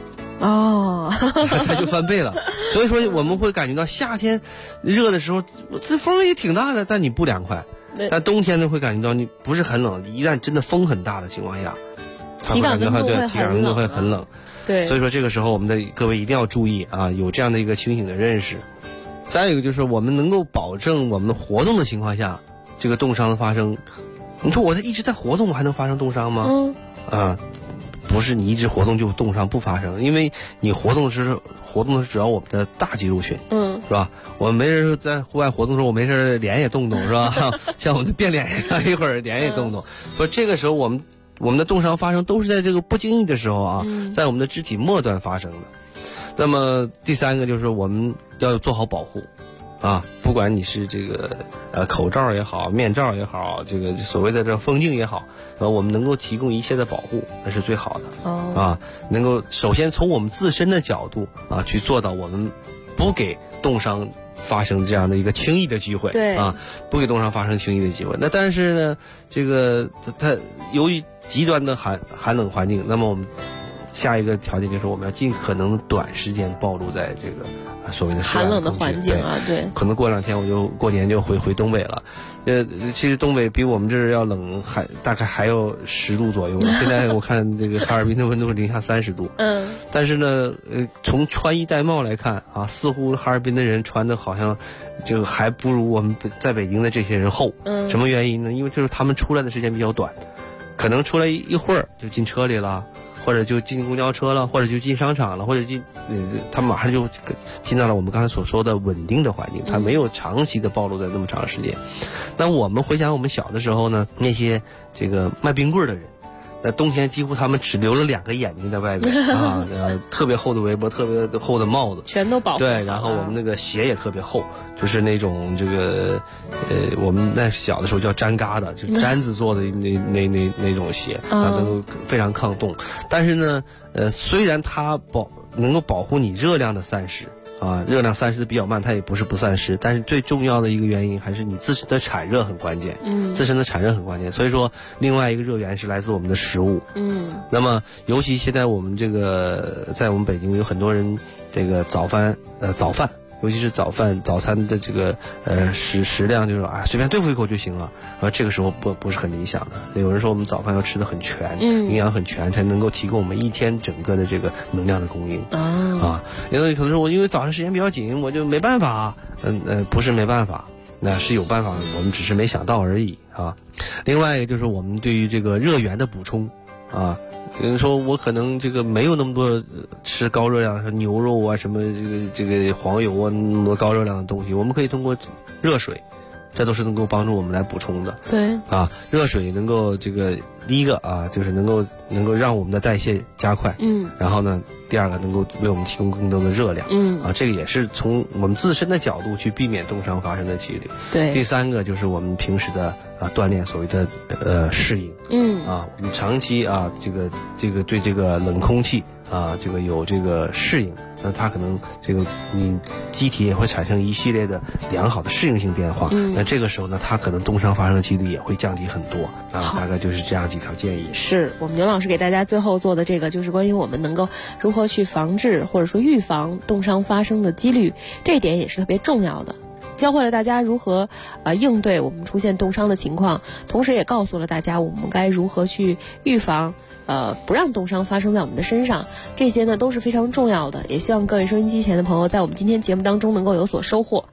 它就翻倍了。所以说我们会感觉到夏天热的时候，这风也挺大的，但你不凉快。但冬天呢，会感觉到你不是很冷，一旦真的风很大的情况下， 体感温度会很冷。 对， 所以说这个时候我们的各位一定要注意啊，有这样的一个清醒的认识。再有一个就是我们能够保证我们活动的情况下，这个冻伤的发生。你说我一直在活动，我还能发生冻伤吗？不是你一直活动就冻伤不发生，因为你活动的是主要我们的大肌肉群，是吧？我们没事在户外活动的时候，我没事脸也动动，是吧？像我们的变脸一样，一会儿脸也动动。所以这个时候我们的冻伤发生都是在这个不经意的时候啊，在我们的肢体末端发生的。那么第三个就是我们要做好保护。不管你是这个口罩也好，面罩也好，这个所谓的这风镜也好，我们能够提供一切的保护，那是最好的。能够首先从我们自身的角度去做到我们不给冻伤发生这样的一个轻易的机会。 对不给冻伤发生轻易的机会。那但是呢，这个它由于极端的寒冷环境，那么我们下一个条件就是我们要尽可能短时间暴露在这个所谓的寒冷的环境对， 可能过2天我就过年就回东北了。其实东北比我们这儿要冷，大概还有10度左右。现在我看这个哈尔滨的温度是零下30度。但是呢，从穿衣戴帽来看似乎哈尔滨的人穿的好像就还不如我们在北京的这些人厚。什么原因呢？因为就是他们出来的时间比较短，可能出来一会儿就进车里了。或者就进公交车了，或者就进商场了，或者他马上就进到了我们刚才所说的稳定的环境，他没有长期的暴露在那么长时间。那我们回想我们小的时候呢，那些这个卖冰棍的人，那冬天几乎他们只留了2个眼睛在外边特别厚的围脖，特别厚的帽子， 全都保护。 对，然后我们那个鞋也特别厚，就是那种这个我们那小的时候叫毡疙瘩，就毡子做的那种鞋，它都非常抗冻。但是呢，虽然它能够保护你热量的散失。热量散失的比较慢，它也不是不散失，但是最重要的一个原因还是你自身的产热很关键。自身的产热很关键。所以说，另外一个热源是来自我们的食物。那么尤其现在我们这个在我们北京有很多人这个早饭，尤其是早餐的这个食量就是随便对付一口就行了。这个时候不是很理想的。有人说我们早饭要吃得很全，营养很全，才能够提供我们一天整个的这个能量的供应。有的可能说我因为早上时间比较紧，我就没办法。不是没办法，那是有办法，我们只是没想到而已另外一个就是我们对于这个热源的补充有人说我可能这个没有那么多吃高热量，像牛肉什么这个黄油那么多高热量的东西，我们可以通过热水，这都是能够帮助我们来补充的。 对热水能够这个第一个就是能够让我们的代谢加快。然后呢，第二个能够为我们提供更多的热量。这个也是从我们自身的角度去避免冻伤发生的几率。 对。 第三个就是我们平时的锻炼，所谓的适应。我们长期这个对这个冷空气这个有这个适应，那它可能这个你机体也会产生一系列的良好的适应性变化。那这个时候呢，它可能冻伤发生的几率也会降低很多。大概就是这样几条建议。 是我们牛老师给大家最后做的这个，就是关于我们能够如何去防治或者说预防冻伤发生的几率，这一点也是特别重要的。教会了大家如何应对我们出现冻伤的情况，同时也告诉了大家我们该如何去预防不让冻伤发生在我们的身上，这些呢都是非常重要的。也希望各位收音机前的朋友在我们今天节目当中能够有所收获。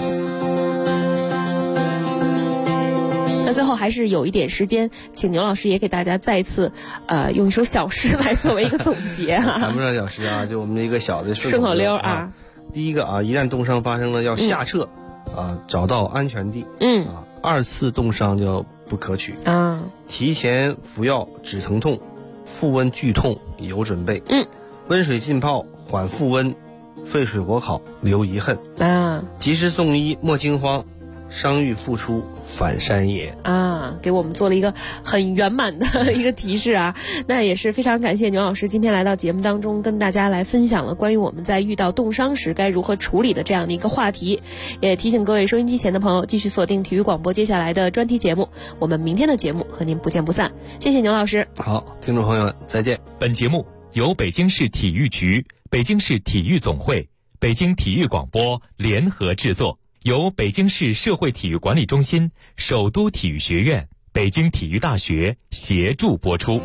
那最后还是有一点时间，请牛老师也给大家再一次用一首小诗来作为一个总结谈不上小诗就我们的一个小的顺口溜第一个一旦冻伤发生了要下撤找到安全地。2次冻伤就不可取提前服药止疼痛，腹温剧痛有准备。温水浸泡缓腹温，沸水火烤留遗恨及时送医莫惊慌，伤愈复出返山也给我们做了一个很圆满的一个提示那也是非常感谢牛老师今天来到节目当中，跟大家来分享了关于我们在遇到冻伤时该如何处理的这样的一个话题。也提醒各位收音机前的朋友继续锁定体育广播接下来的专题节目，我们明天的节目和您不见不散。谢谢牛老师。 好，听众朋友们再见。 本节目由北京市体育局、北京市体育总会、北京体育广播联合制作，由北京市社会体育管理中心、首都体育学院、北京体育大学协助播出。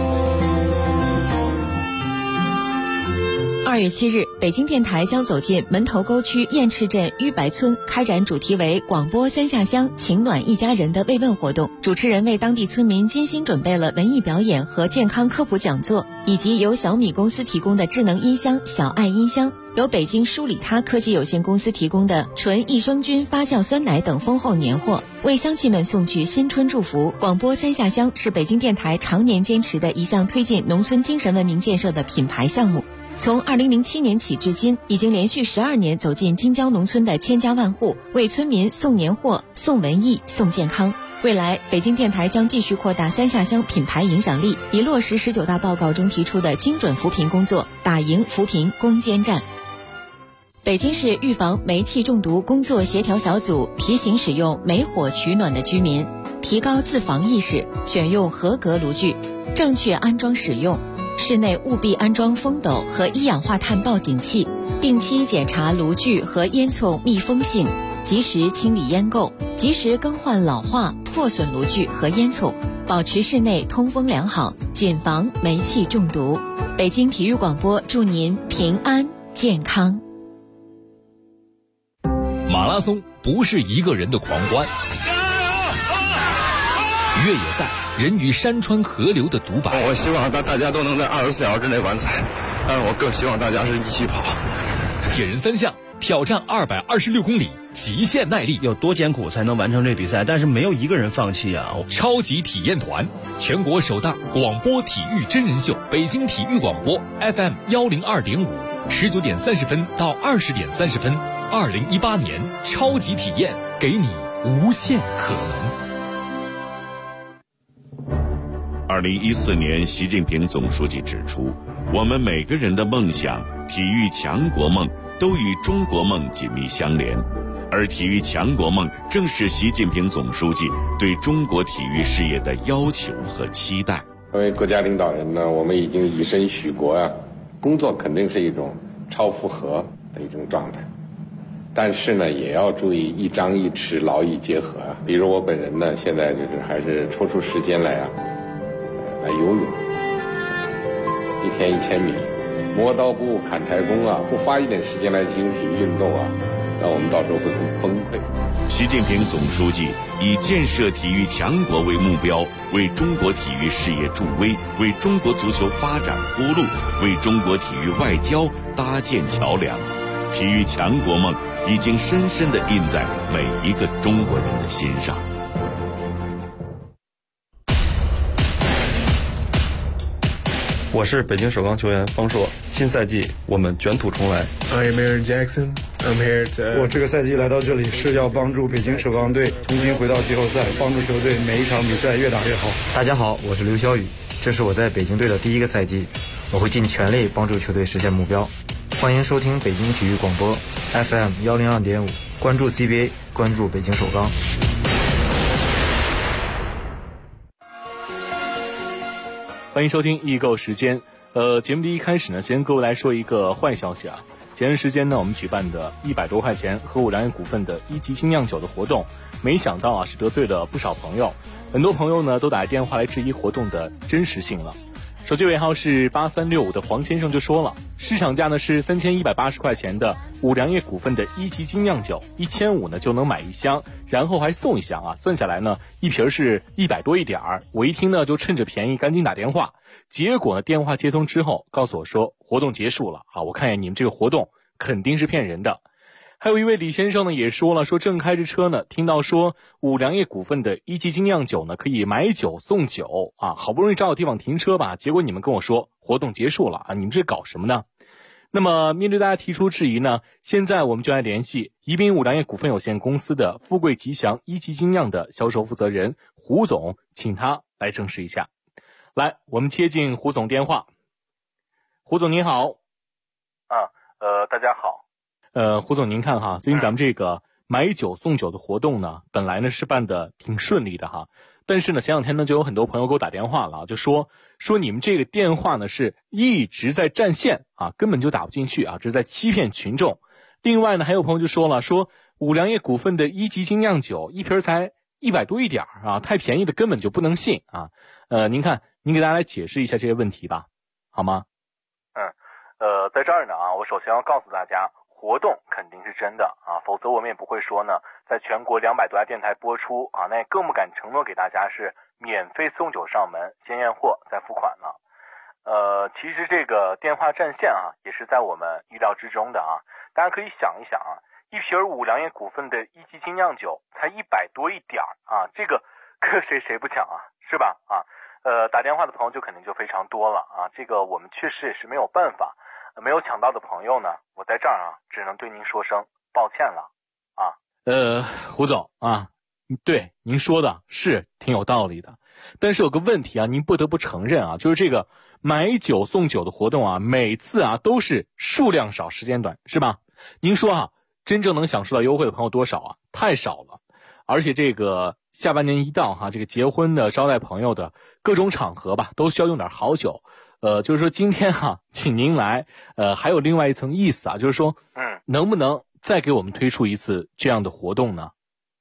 2月7日，北京电台将走进门头沟区雁翅镇纡白村，开展主题为广播三下乡，情暖一家人的慰问活动。主持人为当地村民精心准备了文艺表演和健康科普讲座，以及由小米公司提供的智能音箱小爱音箱，由北京舒里他科技有限公司提供的纯益生菌发酵酸奶等丰厚年货，为乡亲们送去新春祝福。广播三下乡是北京电台常年坚持的一项推进农村精神文明建设的品牌项目。从2007年起至今，已经连续12年走进京郊农村的千家万户，为村民送年货、送文艺、送健康。未来，北京电台将继续扩大三下乡品牌影响力，以落实19大报告中提出的精准扶贫工作，打赢扶贫攻坚战。北京市预防煤气中毒工作协调小组提醒使用煤火取暖的居民，提高自防意识，选用合格炉具，正确安装使用。室内务必安装风斗和一氧化碳报警器，定期检查炉具和烟囱密封性，及时清理烟垢，及时更换老化破损炉具和烟囱，保持室内通风良好，谨防煤气中毒。北京体育广播祝您平安健康。 马拉松不是一个人的狂欢，越野赛人与山川河流的独白。 我希望大家都能在24小时之内完赛，但是我更希望大家是一起跑。 铁人三项挑战226公里，极限耐力， 有多艰苦才能完成这比赛？但是没有一个人放弃啊！ 超级体验团，全国首档广播体育真人秀，北京体育广播 FM 102.5，19点30分到20点30分，2018年超级体验，给你无限可能。 2014年，习近平总书记指出，我们每个人的梦想、体育强国梦都与中国梦紧密相连，而体育强国梦正是习近平总书记对中国体育事业的要求和期待。 作为国家领导人呢，我们已经以身许国啊，工作肯定是一种超负荷的一种状态，但是呢，也要注意一张一弛，劳逸结合啊。比如我本人呢，现在就是还是抽出时间来游泳，一天1000米，磨刀不误砍柴工啊，不花一点时间来进行体育运动啊，那我们到时候会很崩溃。 习近平总书记以建设体育强国为目标，为中国体育事业助威，为中国足球发展铺路，为中国体育外交搭建桥梁。体育强国梦已经深深地印在每一个中国人的心上。 我是北京首钢球员方硕，新赛季我们卷土重来。 I am Aaron Jackson. I'm here to... 我这个赛季来到这里是要帮助北京首钢队重新回到季后赛，帮助球队每一场比赛越打越好。 大家好，我是刘晓宇，这是我在北京队的第一个赛季，我会尽全力帮助球队实现目标。欢迎收听北京体育广播 FM 102.5，关注 CBA， 关注北京首钢。 欢迎收听易购时间。节目的一开始呢，先跟各位来说一个坏消息啊。前段时间呢，我们举办的100多块钱和5粮液股份的1级精酿酒的活动，没想到啊是得罪了不少朋友，很多朋友呢都打电话来质疑活动的真实性了。手机尾号是8365的黄先生就说了，市场价呢是3180块钱的5粮液股份的1级精酿酒，1500呢就能买1箱，然后还送1箱啊，算下来呢一瓶是100多一点儿。我一听呢就趁着便宜赶紧打电话，结果呢电话接通之后告诉我说活动结束了啊，我看见你们这个活动肯定是骗人的。还有一位李先生呢也说了，说正开着车呢，听到说5粮液股份的1级精酿酒呢可以买酒送酒啊，好不容易找到地方停车吧，结果你们跟我说活动结束了啊，你们这搞什么呢？那么面对大家提出质疑呢，现在我们就来联系宜宾5粮液股份有限公司的富贵吉祥1级精酿的销售负责人胡总，请他来证实一下。来，我们接进胡总电话。胡总您好。 大家好。 胡总您看哈，最近咱们这个买酒送酒的活动呢，本来呢是办的挺顺利的哈， 但是呢，前两天呢就有很多朋友给我打电话了，就说你们这个电话呢是一直在占线啊，根本就打不进去啊，这是在欺骗群众。另外呢，还有朋友就说了，说五粮液股份的一级精酿酒一瓶才100多一点啊，太便宜的根本就不能信啊。您看，您给大家来解释一下这些问题吧，好吗？ 在这儿呢啊，我首先要告诉大家，活动肯定是真的啊，否则我们也不会说呢，在全国200多家电台播出啊，那也更不敢承诺给大家是免费送酒上门，先验货再付款了。其实这个电话占线啊，也是在我们意料之中的啊。大家可以想一想啊，一瓶五粮液股份的一级精酿酒才100多一点啊，这个可谁不抢啊，是吧？啊，打电话的朋友就肯定就非常多了啊，这个我们确实也是没有办法。没有抢到的朋友呢，我在这儿啊，只能对您说声抱歉了啊。 胡总啊，对您说的是挺有道理的，但是有个问题啊，您不得不承认啊，就是这个买酒送酒的活动啊，每次啊都是数量少时间短，是吧？您说啊，真正能享受到优惠的朋友多少啊？太少了。而且这个下半年一到哈，这个结婚的、招待朋友的各种场合吧，都需要用点好酒。就是说今天哈，请您来，还有另外一层意思啊，就是说，能不能再给我们推出一次这样的活动呢？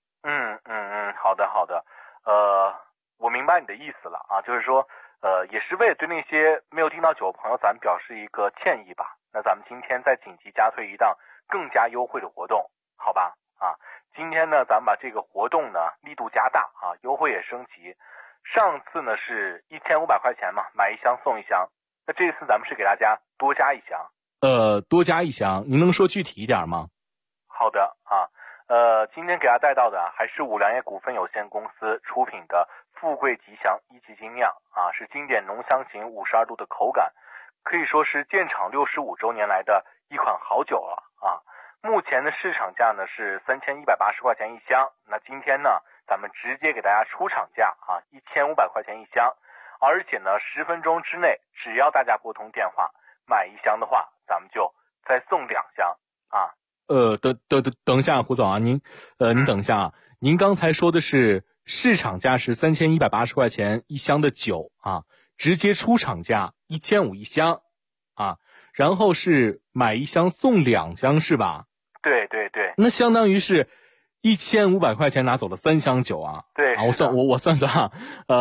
好的，我明白你的意思了啊，就是说，也是为了对那些没有订到酒的朋友，咱们表示一个歉意吧。那咱们今天再紧急加推一档更加优惠的活动，好吧？啊，今天呢，咱们把这个活动呢力度加大啊，优惠也升级。上次呢是1500块钱嘛，买一箱送一箱。那这次咱们是给大家多加一箱。 多加一箱，您能说具体一点吗？ 好的啊，今天给大家带到的还是五粮液股份有限公司出品的富贵吉祥一级精酿啊，是经典浓香型52度的口感，可以说是建厂65周年来的一款好酒了啊。目前的市场价呢是3180块钱一箱，那今天呢咱们直接给大家出厂价啊，1500块钱一箱，而且呢10分钟之内，只要大家拨通电话买一箱的话，咱们就再送2箱啊。 等一下，胡总啊，您等一下啊，您刚才说的是市场价是3180块钱一箱的酒啊，直接出厂价1500一箱啊，然后是买一箱送2箱是吧？ 对， 那相当于是1500块钱拿走了3箱酒啊。 对啊，我算啊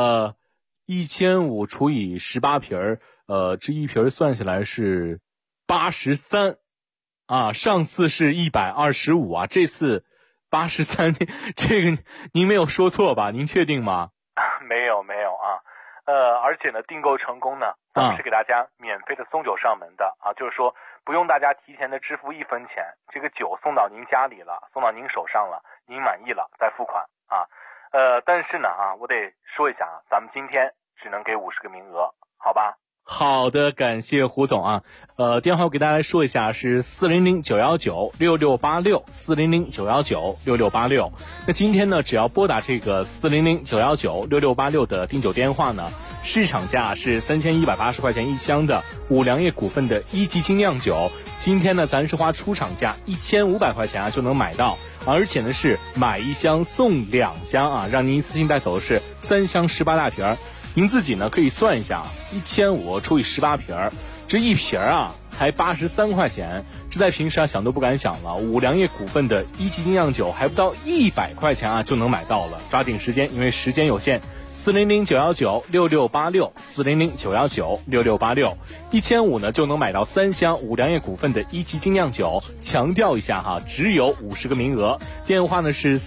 ，1500除以18瓶这一瓶算下来是83啊，上次是125啊，这次83，这个您没有说错吧？您确定吗？ 没有啊，而且呢，订购成功呢，咱们是给大家免费的送酒上门的啊，就是说不用大家提前的支付1分钱，这个酒送到您家里了，送到您手上了，您满意了再付款啊。但是呢啊，我得说一下啊，咱们今天只能给50个名额，好吧？ 好的，感谢胡总啊。电话我给大家来说一下是400-919-6686，400-919-6686。那今天呢，只要拨打这个400-919-6686的订酒电话呢，市场价是3180块钱一箱的五粮液股份的一级精酿酒，今天呢咱是花出厂价1500块钱啊就能买到，而且呢是买一箱送2箱啊，让您一次性带走的是3箱18大瓶。您自己呢可以算一下，1500除以18瓶，这一瓶啊才83块钱，这在平时啊想都不敢想了。五粮液股份的一级精酿酒还不到100块钱啊就能买到了，抓紧时间，因为时间有限。400-919-6686，400-919-6686，1500呢就能买到3箱五粮液股份的一级精酿酒。强调一下哈，只有50个名额。电话呢是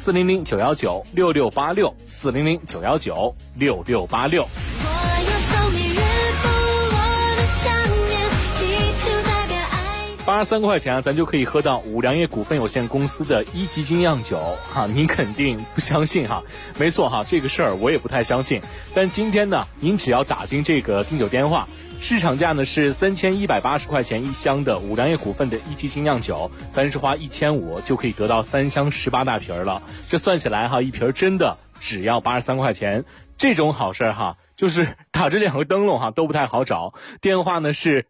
400-919-6686，400-919-6686。83块钱啊，咱就可以喝到五粮液股份有限公司的一级精酿酒哈，您肯定不相信哈？没错哈，这个事儿我也不太相信。但今天呢，您只要打进这个订酒电话，市场价呢是3180块钱一箱的五粮液股份的一级精酿酒，咱是花1500就可以得到3箱18大瓶了。这算起来哈，一瓶真的只要83块钱。这种好事哈， 就是打这两个灯笼哈都不太好找。电话呢是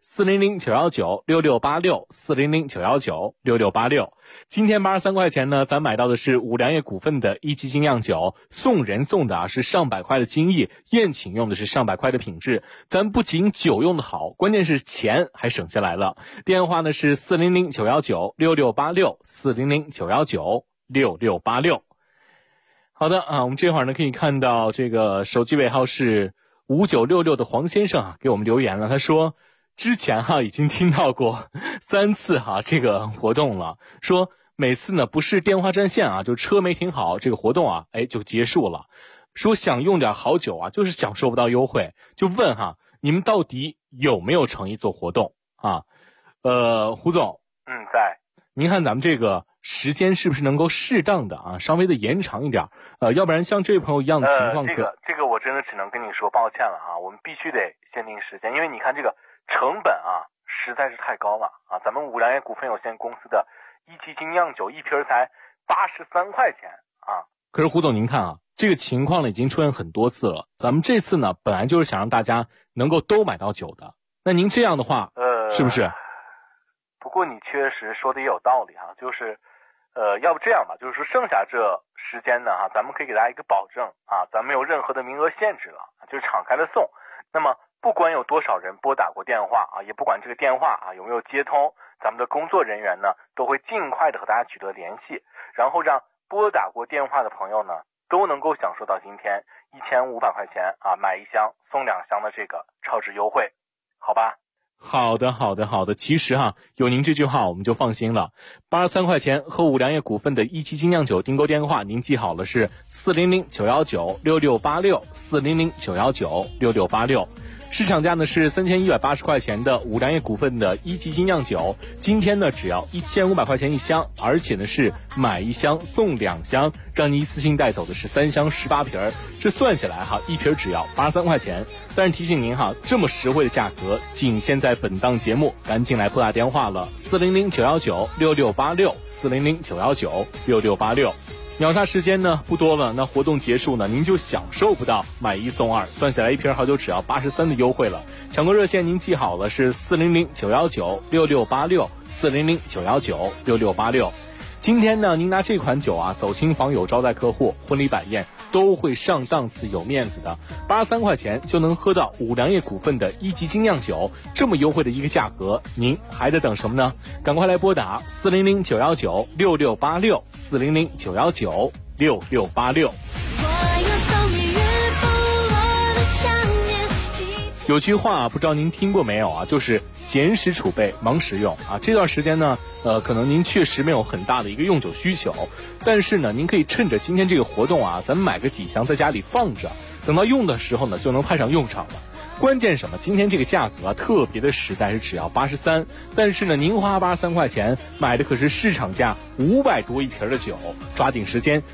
400-919-6686，400-919-6686。今天83块钱呢，咱买到的是五粮液股份的一级精酿酒，送人送的是上百块的精益，宴请用的是上百块的品质。咱不仅酒用的好，关键是钱还省下来了。电话呢是400-919-6686，400-919-6686。好的啊，我们这会儿呢可以看到这个手机尾号是5966的黄先生啊给我们留言了，他说之前已经听到过3次这个活动了，说每次呢不是电话占线就车没停好，这个活动就结束了，说想用点好酒就是享受不到优惠，就问你们到底有没有诚意做活动胡总在， 您看咱们这个时间是不是能够适当的稍微的延长一点，要不然像这位朋友一样的情况这个我真的只能跟你说抱歉了我们必须得限定时间，因为你看这个成本实在是太高了咱们五粮液股份有限公司的一级精酿酒一瓶才83块钱可是胡总您看这个情况呢已经出现很多次了，咱们这次呢本来就是想让大家能够都买到酒的，那您这样的话是不是？ 不过你确实说的也有道理就是要不这样吧，就是说剩下这时间呢咱们可以给大家一个保证咱们没有任何的名额限制了，就是敞开的送。那么不管有多少人拨打过电话也不管这个电话有没有接通，咱们的工作人员呢都会尽快的和大家取得联系，然后让拨打过电话的朋友呢都能够享受到今天1500块钱买1箱送2箱的这个超值优惠，好吧？ 好的，其实有您这句话我们就放心了。83块钱和五粮液股份的一级精酿酒订购电话您记好了，是400-919-6686，400-919-6686。市场价呢是3180块钱的五粮液股份的一级精酿酒，今天呢只要1500块钱1箱，而且呢是买1箱送2箱，让你一次性带走的是3箱18瓶，这算下来一瓶只要83块钱。但是提醒您这么实惠的价格仅限在本档节目，赶紧来拨打电话了，400-919-6686，400-919-6686。秒杀时间呢不多了，那活动结束呢您就享受不到买1送2，算下来一瓶好酒只要83的优惠了。抢购热线您记好了，是400-919-6686，400-919-6686。今天呢您拿这款酒走亲访友招待客户，婚礼摆宴都会上档次有面子的。83块钱就能喝到五粮液股份的一级精酿酒，这么优惠的一个价格，您还在等什么呢？赶快来拨打400-919-6686，400-919-6686。有句话不知道您听过没有就是闲时储备忙时用这段时间呢可能您确实没有很大的一个用酒需求，但是呢您可以趁着今天这个活动咱们买个几箱在家里放着，等到用的时候呢就能派上用场了。关键什么？今天这个价格特别的实在，是只要83，但是呢您花83块钱买的可是市场价500多一瓶的酒，抓紧时间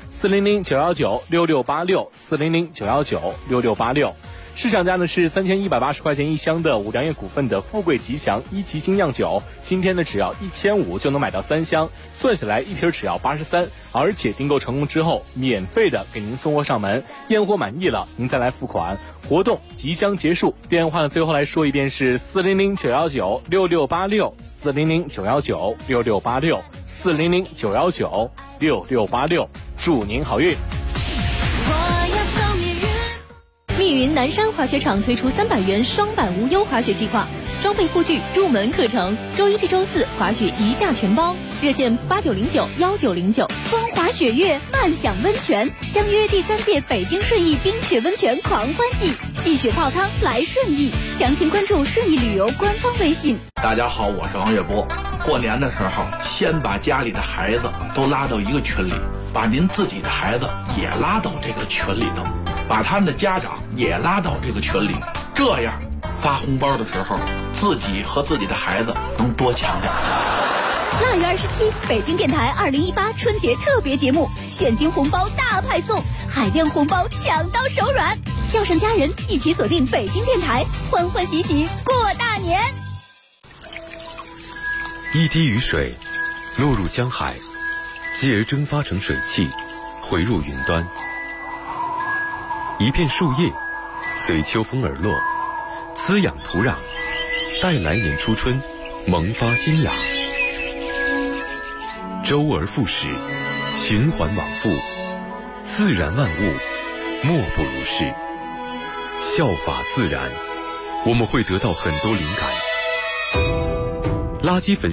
，400-919-6686，400-919-6686。市场价呢是3180块钱1箱的五粮液股份的富贵吉祥一级精酿酒，今天呢只要1500就能买到3箱，算下来一瓶只要83，而且订购成功之后免费的给您送货上门，验货满意了您再来付款。活动即将结束，电话呢最后来说一遍是400-919-6686，400-919-6686，400-919-6686，祝您好运。 密云南山滑雪场推出300元双板无忧滑雪计划，装备护具、入门课程，周一至周四滑雪一价全包，热线8909-1909。 风华雪月，慢享温泉，相约第3届北京顺义冰雪温泉狂欢季，戏雪泡汤来顺义，详情关注顺义旅游官方微信。 大家好，我是王月波。过年的时候，先把家里的孩子都拉到一个群里，把您自己的孩子也拉到这个群里头，把他们的家长也拉到这个群里，这样发红包的时候，自己和自己的孩子能多抢点。 腊月27，北京电台2018春节特别节目，现金红包大派送，海量红包抢到手软，叫上家人一起锁定北京电台，欢欢喜喜过大年。 一滴雨水落入江海，继而蒸发成水汽，回入云端。一片树叶随秋风而落，滋养土壤，待来年初春萌发新芽。周而复始，循环往复，自然万物莫不如是。效法自然，我们会得到很多灵感。垃圾焚